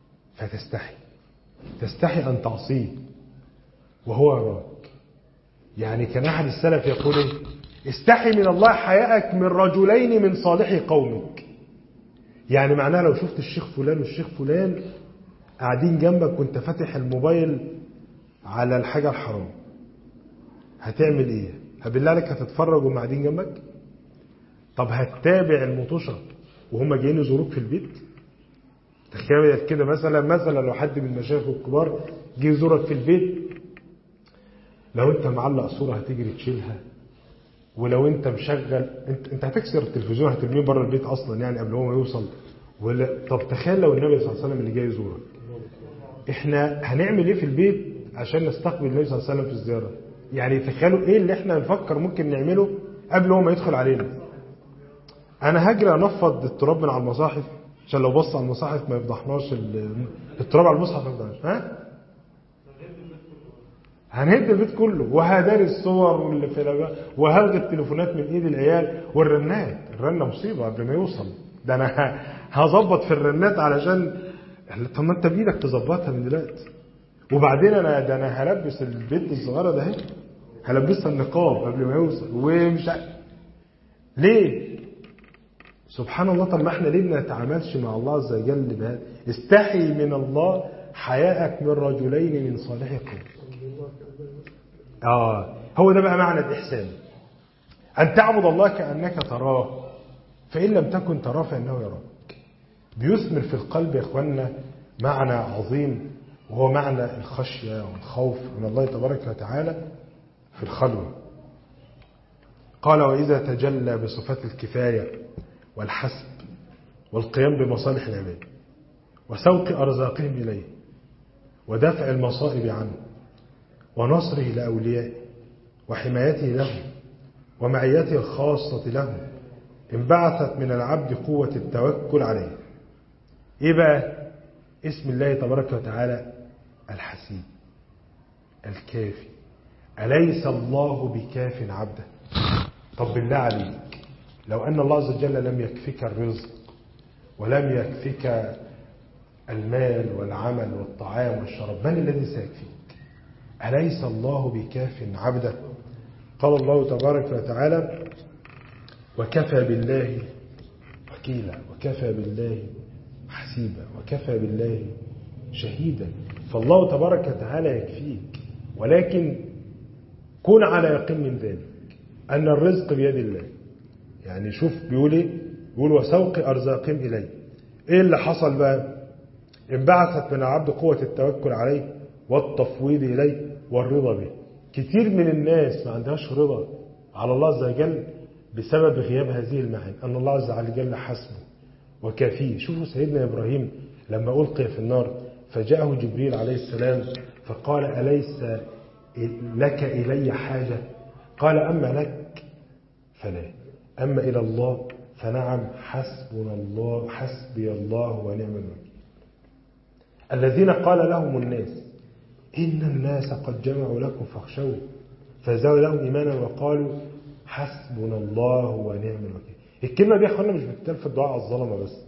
تستحي ان تعصيه وهو يراك. يعني كان احد السلف يقول ايه؟ استحي من الله حياءك من رجلين من صالح قومك. يعني معناها لو شفت الشيخ فلان والشيخ فلان قاعدين جنبك وانت فاتح الموبايل على الحاجة الحرام، هتعمل ايه؟ بالله عليك هتتفرج وهم قاعدين جنبك؟ طب هتتابع المطوشة وهم جايين يزوروك في البيت؟ تخيل كده مثلا لو حد من المشايخ الكبار جه يزورك في البيت، لو انت معلق صورة هتجري تشيلها، ولو انت مشغل انت هتكسر التلفزيون هترميه بره البيت اصلا يعني قبل ما يوصل. طب تخيل لو النبي صلى الله عليه وسلم اللي جاي يزورك، احنا هنعمل ايه في البيت عشان نستقبل النبي صلى الله عليه وسلم في الزيارة؟ يعني تخيلوا ايه اللي احنا نفكر ممكن نعمله قبل هو ما يدخل علينا. انا هجري انفض التراب من على المصاحف عشان لو بص على المصاحف ما يفضحناش، التراب على المصحف ما يفضحناش. هنهد البيت كله، وهداري الصور واللي في وهلغي التليفونات من ايد العيال والرنات. الرنه مصيبه قبل ما يوصل، ده انا هظبط في الرنات علشان. طب ما انت بايدك تظبطها من دلوقتي. وبعدين انا هلبس البنت الصغيره ده هلبسها النقاب قبل ما يوصل ومش ليه؟ سبحان الله. طب ما احنا ليه ما نتعاملش مع الله عز وجل بهذا؟ استحي من الله حياءك من رجلين من صالح قوم. هو ده بقى معنى الإحسان، أن تعبد الله كأنك تراه، فإن لم تكن تراه فإنه يراك. بيثمر في القلب يا إخواننا معنى عظيم، وهو معنى الخشية والخوف من الله تبارك وتعالى في الخلوة. قال وإذا تجلى بصفات الكفاية والحسب والقيام بمصالح العباد وسوق أرزاقهم إليه ودفع المصائب عنه ونصره لأوليائه وحمايته لهم ومعيته الخاصة لهم، انبعثت من العبد قوة التوكل عليه. إيه بقى اسم الله تبارك وتعالى؟ الحسيب الكافي. أليس الله بكاف عبده؟ طب بالله عليك، لو أن الله عز وجل لم يكفك الرزق ولم يكفك المال والعمل والطعام والشراب، من الذي سيكفيك؟ أليس الله بكاف عبده؟ قال الله تبارك وتعالى وكفى بالله وكيلا وكفى بالله حسيبا وكفى بالله شهيدا. فالله تبارك وتعالى يكفيك، ولكن كن على يقين من ذلك أن الرزق بيد الله. يعني شوف بيقول ايه؟ بيقول وسوق أرزاقهم إليه. ايه اللي حصل بقى؟ انبعثت من العبد قوة التوكل عليه والتفويض إليه والرضا به. كتير من الناس ما عندهاش رضا على الله عز وجل بسبب غياب هذه المعاني، أن الله عز وجل حسبه وكافيه. شوفوا سيدنا إبراهيم لما ألقي في النار فجاءه جبريل عليه السلام فقال أليس لك إلي حاجة؟ قال أما لك فلا، أما إلى الله فنعم حسبنا الله حسبي الله ونعم الوكيل. الذين قال لهم الناس إن الناس قد جمعوا لكم فاخشوا فزادوا لهم إيمانا وقالوا حسبنا الله ونعم الوكيل. الكلمة دي يا أخوانا مش بتتقال في الدعاء على الظلمة بس،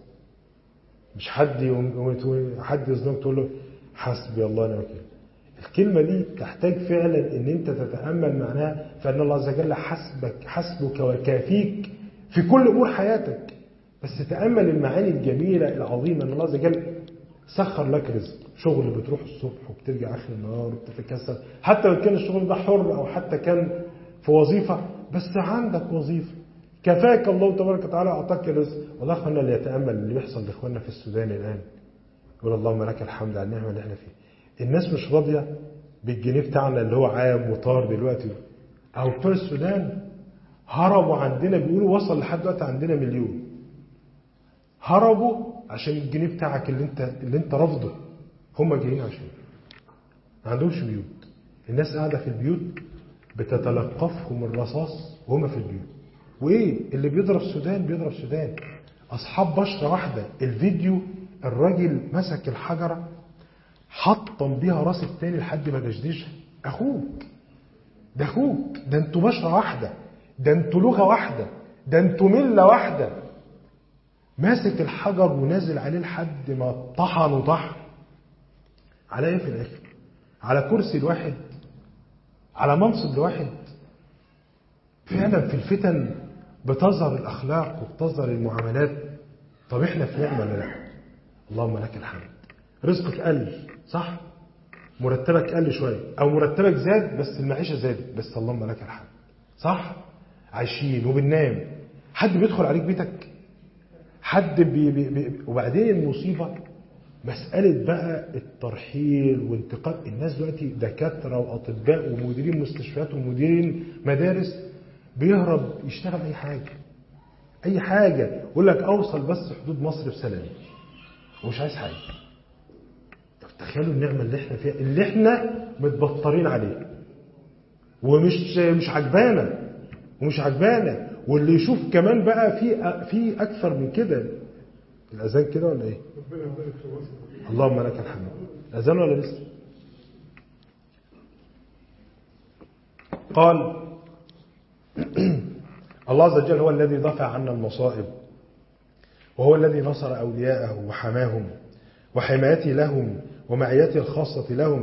مش حد يظلمك تقول له حسبي الله ونعم الوكيل. الكلمة دي تحتاج فعلا ان انت تتأمل معناها، فان الله عز وجل حسبك وكافيك في كل امور حياتك. بس تأمل المعاني الجميلة العظيمة ان الله عز وجل سخر لك رزق، شغل بتروح الصبح وبترجع اخر النهار وبتتكسر، حتى لو كان الشغل ده حر او حتى كان في وظيفة، بس عندك وظيفة كفاك الله تبارك وتعالى اعطاك الرزق. والله اخوانا اللي يتأمل اللي بيحصل لاخواننا في السودان الان يقول اللهم لك الحمد على النعمة اللي احنا فيها. الناس مش راضية بالجنيه بتاعنا اللي هو عام وطار دلوقتي، او بتوع السودان هربوا عندنا، بيقولوا وصل لحد دلوقتي عندنا 1,000,000 هربوا عشان الجنيه بتاعك اللي انت رافضه. هم جايين عشان ما عندهمش بيوت، الناس قاعدة في البيوت بتتلقفهم الرصاص وهم في البيوت. وايه اللي بيضرب السودان؟ بيضرب السودان اصحاب بشرة واحدة. الفيديو الراجل مسك الحجرة حطم بيها راس التاني لحد ما دشدشها. أخوك، ده أخوك، ده أنتوا بشرة واحدة، ده أنتوا لغة واحدة، ده أنتوا ملة واحدة. ماسك الحجر ونازل عليه لحد ما طحن وطحن. على ايه في الاخر؟ على كرسي الواحد، على منصب الواحد. فعلا في الفتن بتظهر الاخلاق وبتظهر المعاملات. طب احنا في نعمه ولا لا؟ اللهم لك الحمد. رزقك قل صح، مرتبك قل شويه، او مرتبك زاد بس المعيشه زادت، بس اللهم لك الحمد صح. عايشين وبننام. حد بيدخل عليك بيتك؟ حد وبعدين المصيبة مسألة بقى الترحيل وانتقال الناس. دلوقتي دكاترة وأطباء ومديرين مستشفيات ومديرين مدارس بيهرب يشتغل أي حاجة يقول لك أوصل بس حدود مصر بسلام ومش عايز حاجة. طب تخيلوا النعمة اللي احنا فيها، اللي احنا متبطرين عليه ومش عجبانا واللي يشوف كمان بقى في أكثر من كده. الأذان كده ولا إيه؟ اللهم لك الحمد. الأذان ولا لسه؟ قال الله عز وجل هو الذي دفع عنا المصائب، وهو الذي نصر أولياءه وحماهم وحمايته لهم ومعيته الخاصة لهم.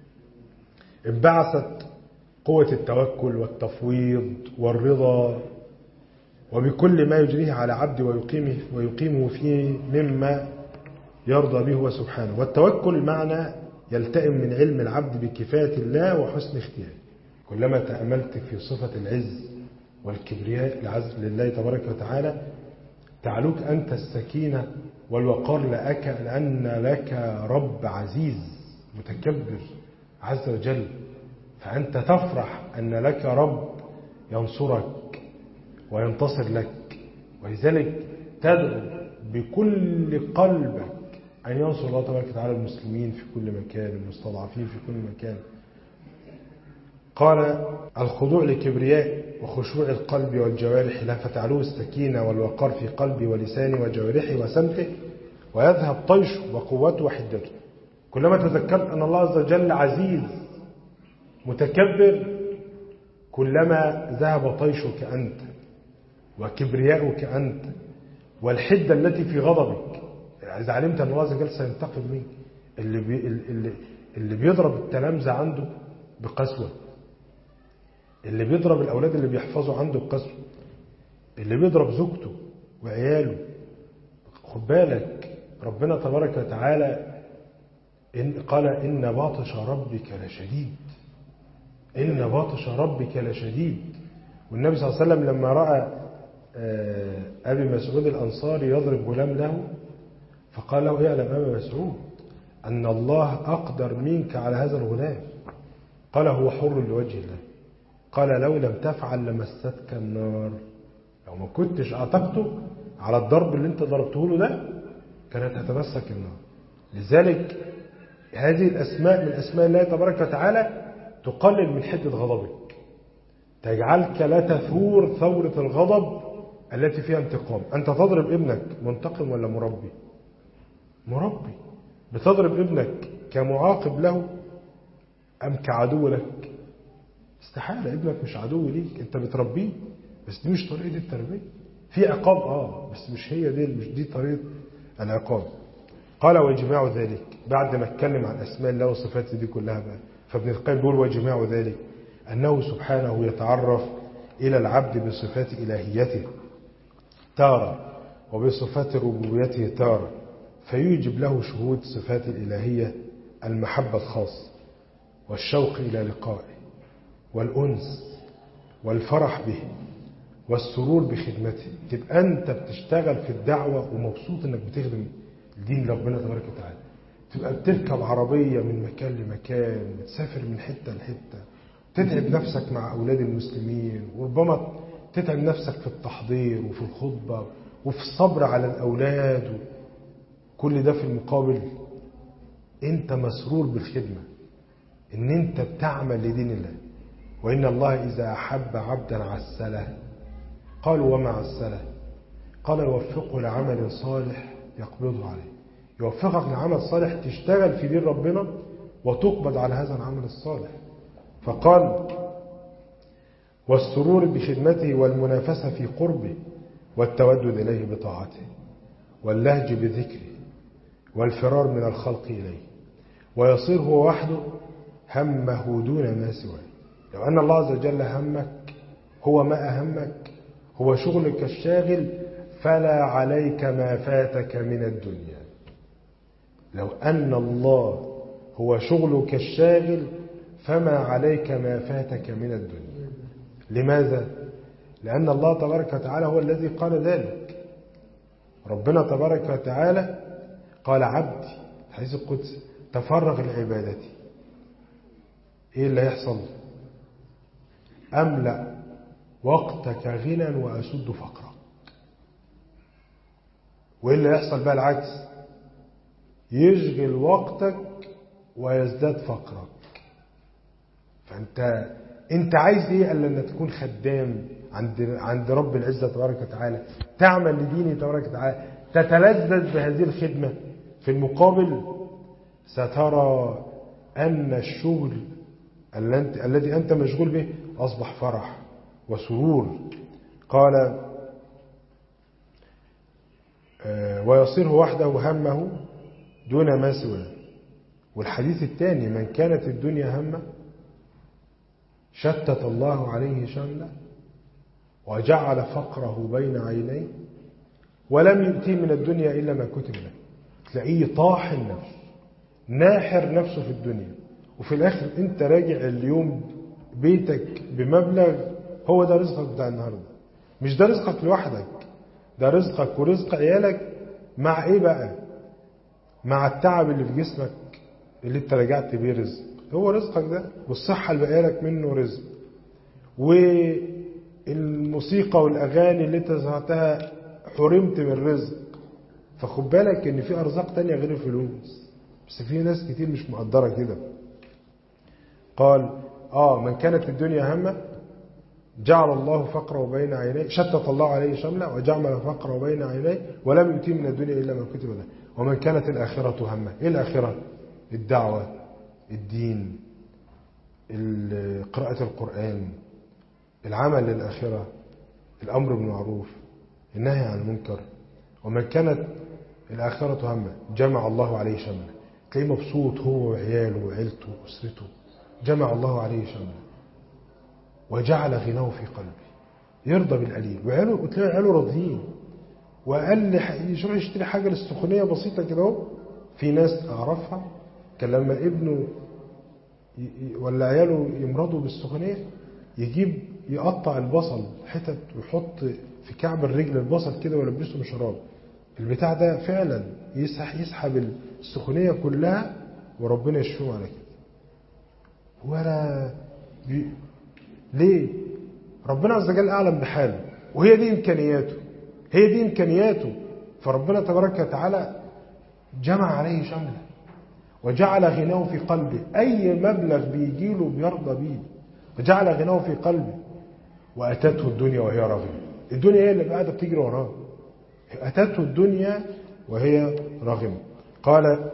انبعثت قوة التوكل والتفويض والرضا وبكل ما يجريه على عبد ويقيمه فيه مما يرضى به هو سبحانه. والتوكل معنى يلتئم من علم العبد بكفاية الله وحسن اختياره. كلما تأملت في صفة العز والكبرياء لله تبارك وتعالى تعلوك أنت السكينة والوقار لأن لك رب عزيز متكبر عز وجل، فأنت تفرح أن لك رب ينصرك وينتصر لك. ولذلك تدعو بكل قلبك أن ينصر الله تبارك وتعالى المسلمين في كل مكان، المستضعفين في كل مكان. قال الخضوع لكبرياء وخشوع القلب والجوارح لا فتعلوه السكينة والوقار في قلبي ولساني وجوارحي وسمته ويذهب طيشه وقوته وحدته. كلما تذكرت أن الله عز وجل عزيز متكبر كلما ذهب طيشك أنت وكبرياؤك أنت والحدة التي في غضبك. إذا علمت أن الله عز وجل سينتقم منك. اللي بيضرب التلامذة عنده بقسوة، اللي بيضرب الأولاد اللي بيحفظوا عنده بقسوة، اللي بيضرب زوجته وعياله. خد بالك ربنا تبارك وتعالى قال إن باطش ربك لشديد، إن باطش ربك لشديد. والنبي صلى الله عليه وسلم لما رأى أبي مسعود الأنصاري يضرب غلام له فقال له اعلم أبا مسعود أن الله أقدر منك على هذا الغلام. قال هو حر لوجه الله. قال لو لم تفعل لمستك النار. لو ما كنتش أعتقته على الضرب اللي انت ضربته له ده كانت هتمسك النار. لذلك هذه الأسماء من أسماء الله تبارك وتعالى تقلل من حدة غضبك، تجعلك لا تثور ثورة الغضب التي فيها انتقام. أنت تضرب ابنك منتقم ولا مربي؟ مربي. بتضرب ابنك كمعاقب له أم كعدو لك؟ استحالة، ابنك مش عدو ليك، انت بتربيه، بس دي مش طريقة التربية. في عقاب بس مش هي دي، مش دي طريقة العقاب. قال وجماع ذلك بعد ما اتكلم عن أسماء الله وصفاته دي كلها بقى، فابن القيم بيقول وجماع ذلك أنه سبحانه يتعرف إلى العبد بصفات إلهيته تارة وبصفات ربوبيته تارة، فيوجب له شهود صفات الإلهية المحبة الخاصة والشوق إلى لقائه والأنس والفرح به والسرور بخدمته. تبقى أنت بتشتغل في الدعوة ومبسوط أنك بتخدم الدين ربنا تبارك وتعالى. تبقى بتركب عربية من مكان لمكان، بتسافر من حتة لحتة، تتعب نفسك مع أولاد المسلمين، وربما تتعب نفسك في التحضير وفي الخطبة وفي الصبر على الأولاد. كل ده في المقابل أنت مسرور بالخدمة، أن أنت بتعمل لدين الله. وإن الله إذا أحب عبدا عسله. قالوا وما عسله؟ قال يوفقه لعمل صالح يقبضه عليه. يوفقك لعمل صالح تشتغل في دين ربنا وتقبض على هذا العمل الصالح. فقال: والسرور بخدمته والمنافسة في قربه والتودد إليه بطاعته واللهج بذكره والفرار من الخلق إليه، ويصير هو وحده همه دون ما سواه. لو أن الله عز وجل همك هو ما أهمك، هو شغلك الشاغل، فلا عليك ما فاتك من الدنيا. لو أن الله هو شغلك الشاغل فما عليك ما فاتك من الدنيا. لماذا؟ لأن الله تبارك وتعالى هو الذي قال ذلك. ربنا تبارك وتعالى قال: عبدي، الحديث القدسي، تفرغ لعبادتي. ايه اللي هيحصل؟ أملأ وقتك غنى وأسد فقرك. وايه اللي يحصل بقى العكس؟ يشغل وقتك ويزداد فقرك. فانت عايز ايه الا ان تكون خدام عند رب العزة تبارك وتعالى، تعمل لدينه تبارك وتعالى، تتلذذ بهذه الخدمة. في المقابل سترى أن الشغل الذي أنت مشغول به أصبح فرح وسرور. قال: ويصير وحده همه دون ما سواه. والحديث الثاني: من كانت الدنيا همه شتت الله عليه شمله وجعل فقره بين عينيه ولم يؤتيه من الدنيا إلا ما كتب له. تلاقيه طاحن نفسه، ناحر نفسه في الدنيا، وفي الآخر أنت راجع اليوم بيتك بمبلغ هو ده رزقك بتاع النهاردة. مش ده رزقك لوحدك، ده رزقك ورزق عيالك. مع إيه بقى؟ مع التعب اللي في جسمك اللي انت رجعت بيه رزق، هو رزقك ده، والصحة اللي بقالك منه رزق، والموسيقى والأغاني اللي انت سمعتها حرمت من رزق. فخد بالك ان في أرزاق تانية غير الفلوس، بس في ناس كتير مش مقدرة كده. قال: من كانت الدنيا همه جعل الله فقره بين عينيه، شتت الله عليه شمله وجعل فقره بين عينيه ولم يؤتيه من الدنيا إلا ما كتب له. ومن كانت الآخرة همه. إيه الآخرة؟ الدعوة، الدين، قراءة القرآن، العمل للآخرة، الأمر بالمعروف، النهي عن المنكر. ومن كانت الآخرة همه جمع الله عليه شمله. تلاقيه مبسوط هو وعياله وعيلته وأسرته، جمع الله عليه شمله وجعل غناه في قلبه، يرضى بالقليل، وتلاقي عياله راضيين. وقال يروح يشتري حاجة للسخونية بسيطة كده اهو. في ناس أعرفها كان لما ابنه ولا عياله يمرضوا بالسخونية يجيب يقطع البصل حتت ويحط في كعب الرجل البصل كده ويلبسه بشراب. البتاع ده فعلا يسحب السخونية كلها وربنا يشفيه على كده. ليه؟ ربنا عز وجل أعلم بحاله، وهي دي إمكانياته. فربنا تبارك وتعالى جمع عليه شمله وجعل غناه في قلبه. أي مبلغ بيجيله بيرضى بيه، وجعل غناه في قلبه. وأتته الدنيا وهي راغمة. الدنيا هي اللي قاعدة بتجري وراه. أتته الدنيا وهي راغمة. قال: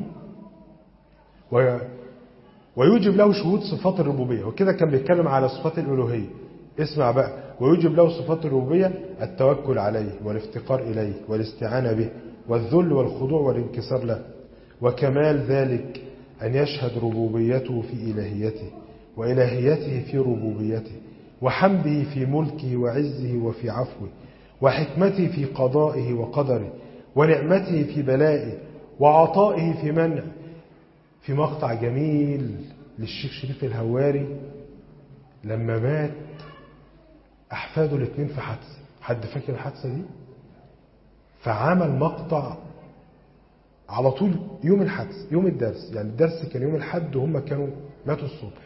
ويوجب له شهود صفات الربوبية. وكده كان بيتكلم على صفات الألوهية. اسمع بقى: ويوجب له صفات الربوبية: التوكل عليه والافتقار إليه والاستعانة به والذل والخضوع والانكسار له. وكمال ذلك أن يشهد ربوبيته في إلهيته وإلهيته في ربوبيته وحمده في ملكه وعزه وفي عفوه وحكمته في قضائه وقدره ونعمته في بلائه وعطائه في منعه. في مقطع جميل للشيخ شريف الهواري لما مات أحفاده الاثنين في حادثة. حد فاكر الحادثة دي؟ فعمل مقطع على طول يوم الحادث، يوم الدرس، يعني الدرس كان يوم الحد وهم كانوا ماتوا الصبح.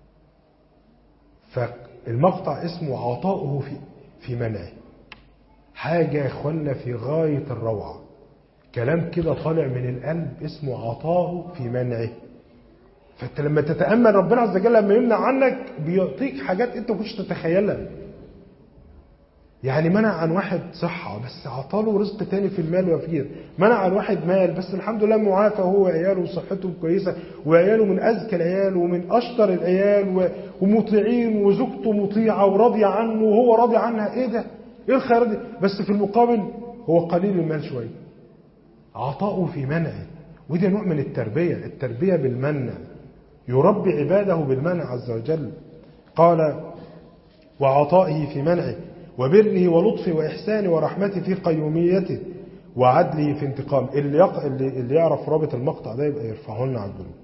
فالمقطع اسمه عطاؤه في منعه. حاجة يا اخوانا في غاية الروعة، كلام كده طالع من القلب اسمه عطاؤه في منعه. فانت لما تتأمل ربنا عز وجل لما يمنع عنك بيعطيك حاجات انت ما كنتش تتخيلها. يعني منع عن واحد صحة بس عطاله رزق تاني في المال وفير، منع عن واحد مال بس الحمد لله معافى هو وعياله وصحتهم كويسة، وعياله من أذكى العيال ومن أشطر العيال ومطيعين، وزوجته مطيعة وراضية عنه وهو راضي عنها. إيه ده؟ إيه الخير دي؟ بس في المقابل هو قليل المال شوية. عطاؤه في منعه، وده نوع من التربية بالمنع، يربي عباده بالمنع عز وجل. قال وعطائه في منعه وبره ولطفه وإحسانه ورحمته في قيوميته وعدله في انتقامه. اللي يعرف رابط المقطع ده يبقى يرفعه لنا على الجروب.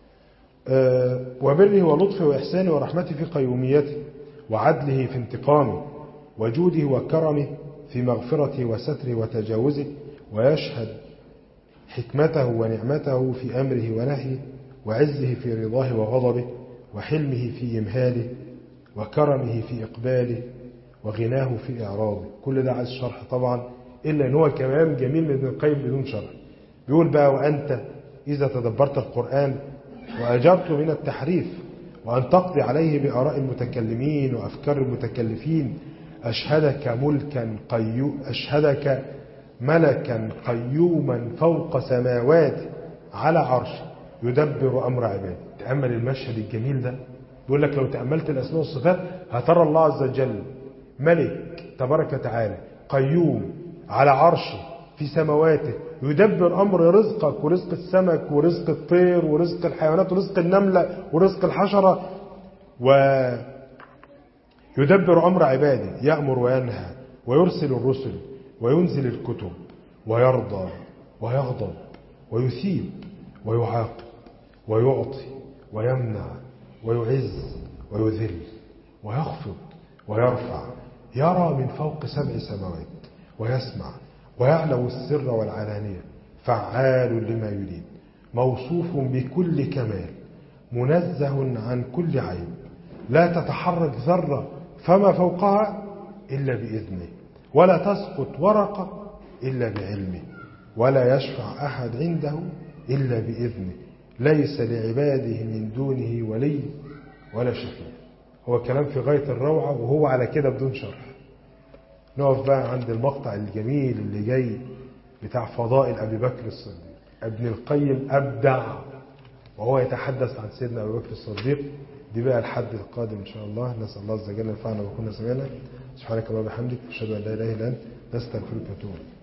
وبره ولطفه وإحسانه ورحمته في قيوميته وعدله في انتقامه وجوده وكرمه في مغفرته وستره وتجاوزه، ويشهد حكمته ونعمته في أمره ونهيه، وعزه في رضاه وغضبه، وحلمه في إمهاله، وكرمه في إقباله، وغناه في إعراضه. كل ده عايز شرح طبعا، إلا أن هو كلام جميل من ابن القيم بدون شرح. بيقول بقى وأنت إذا تدبرت القرآن وأجرت من التحريف وأن تقضي عليه بآراء المتكلمين وأفكار المتكلفين، أشهدك ملكا قيوما فوق سماوات على عرش يدبر أمر عباده. تأمل المشهد الجميل ده، بيقول لك لو تأملت الأسماء والصفات هترى الله عز وجل ملك تبارك وتعالى قيوم على عرشه في سماواته، يدبر أمر رزقك ورزق السمك ورزق الطير ورزق الحيوانات ورزق النملة ورزق الحشرة، ويدبر أمر عباده، يأمر وينهى ويرسل الرسل وينزل الكتب ويرضى ويغضب ويثيب ويعاقب ويعطي ويمنع ويعز ويذل ويخفض ويرفع، يرى من فوق 7 سماوات ويسمع ويعلم السر والعلانية، فعال لما يريد، موصوف بكل كمال، منزه عن كل عيب، لا تتحرك ذرة فما فوقها إلا بإذنه، ولا تسقط ورقة إلا بعلمه، ولا يشفع أحد عنده إلا بإذنه، ليس لعباده من دونه ولي ولا شفيع. هو كلام في غاية الروعة، وهو على كده بدون شرح. نقف بقى عند المقطع الجميل اللي جاي بتاع فضائل أبي بكر الصديق. ابن القيم أبدع وهو يتحدث عن سيدنا أبي بكر الصديق. دي بقى الحد القادم إن شاء الله. نسأل الله عز وجل ينفعنا وكنا سمعنا. سبحانك اللهم وبحمدك، أشهد أن لا إله إلا أنت، نستغفرك ونتوب إليك.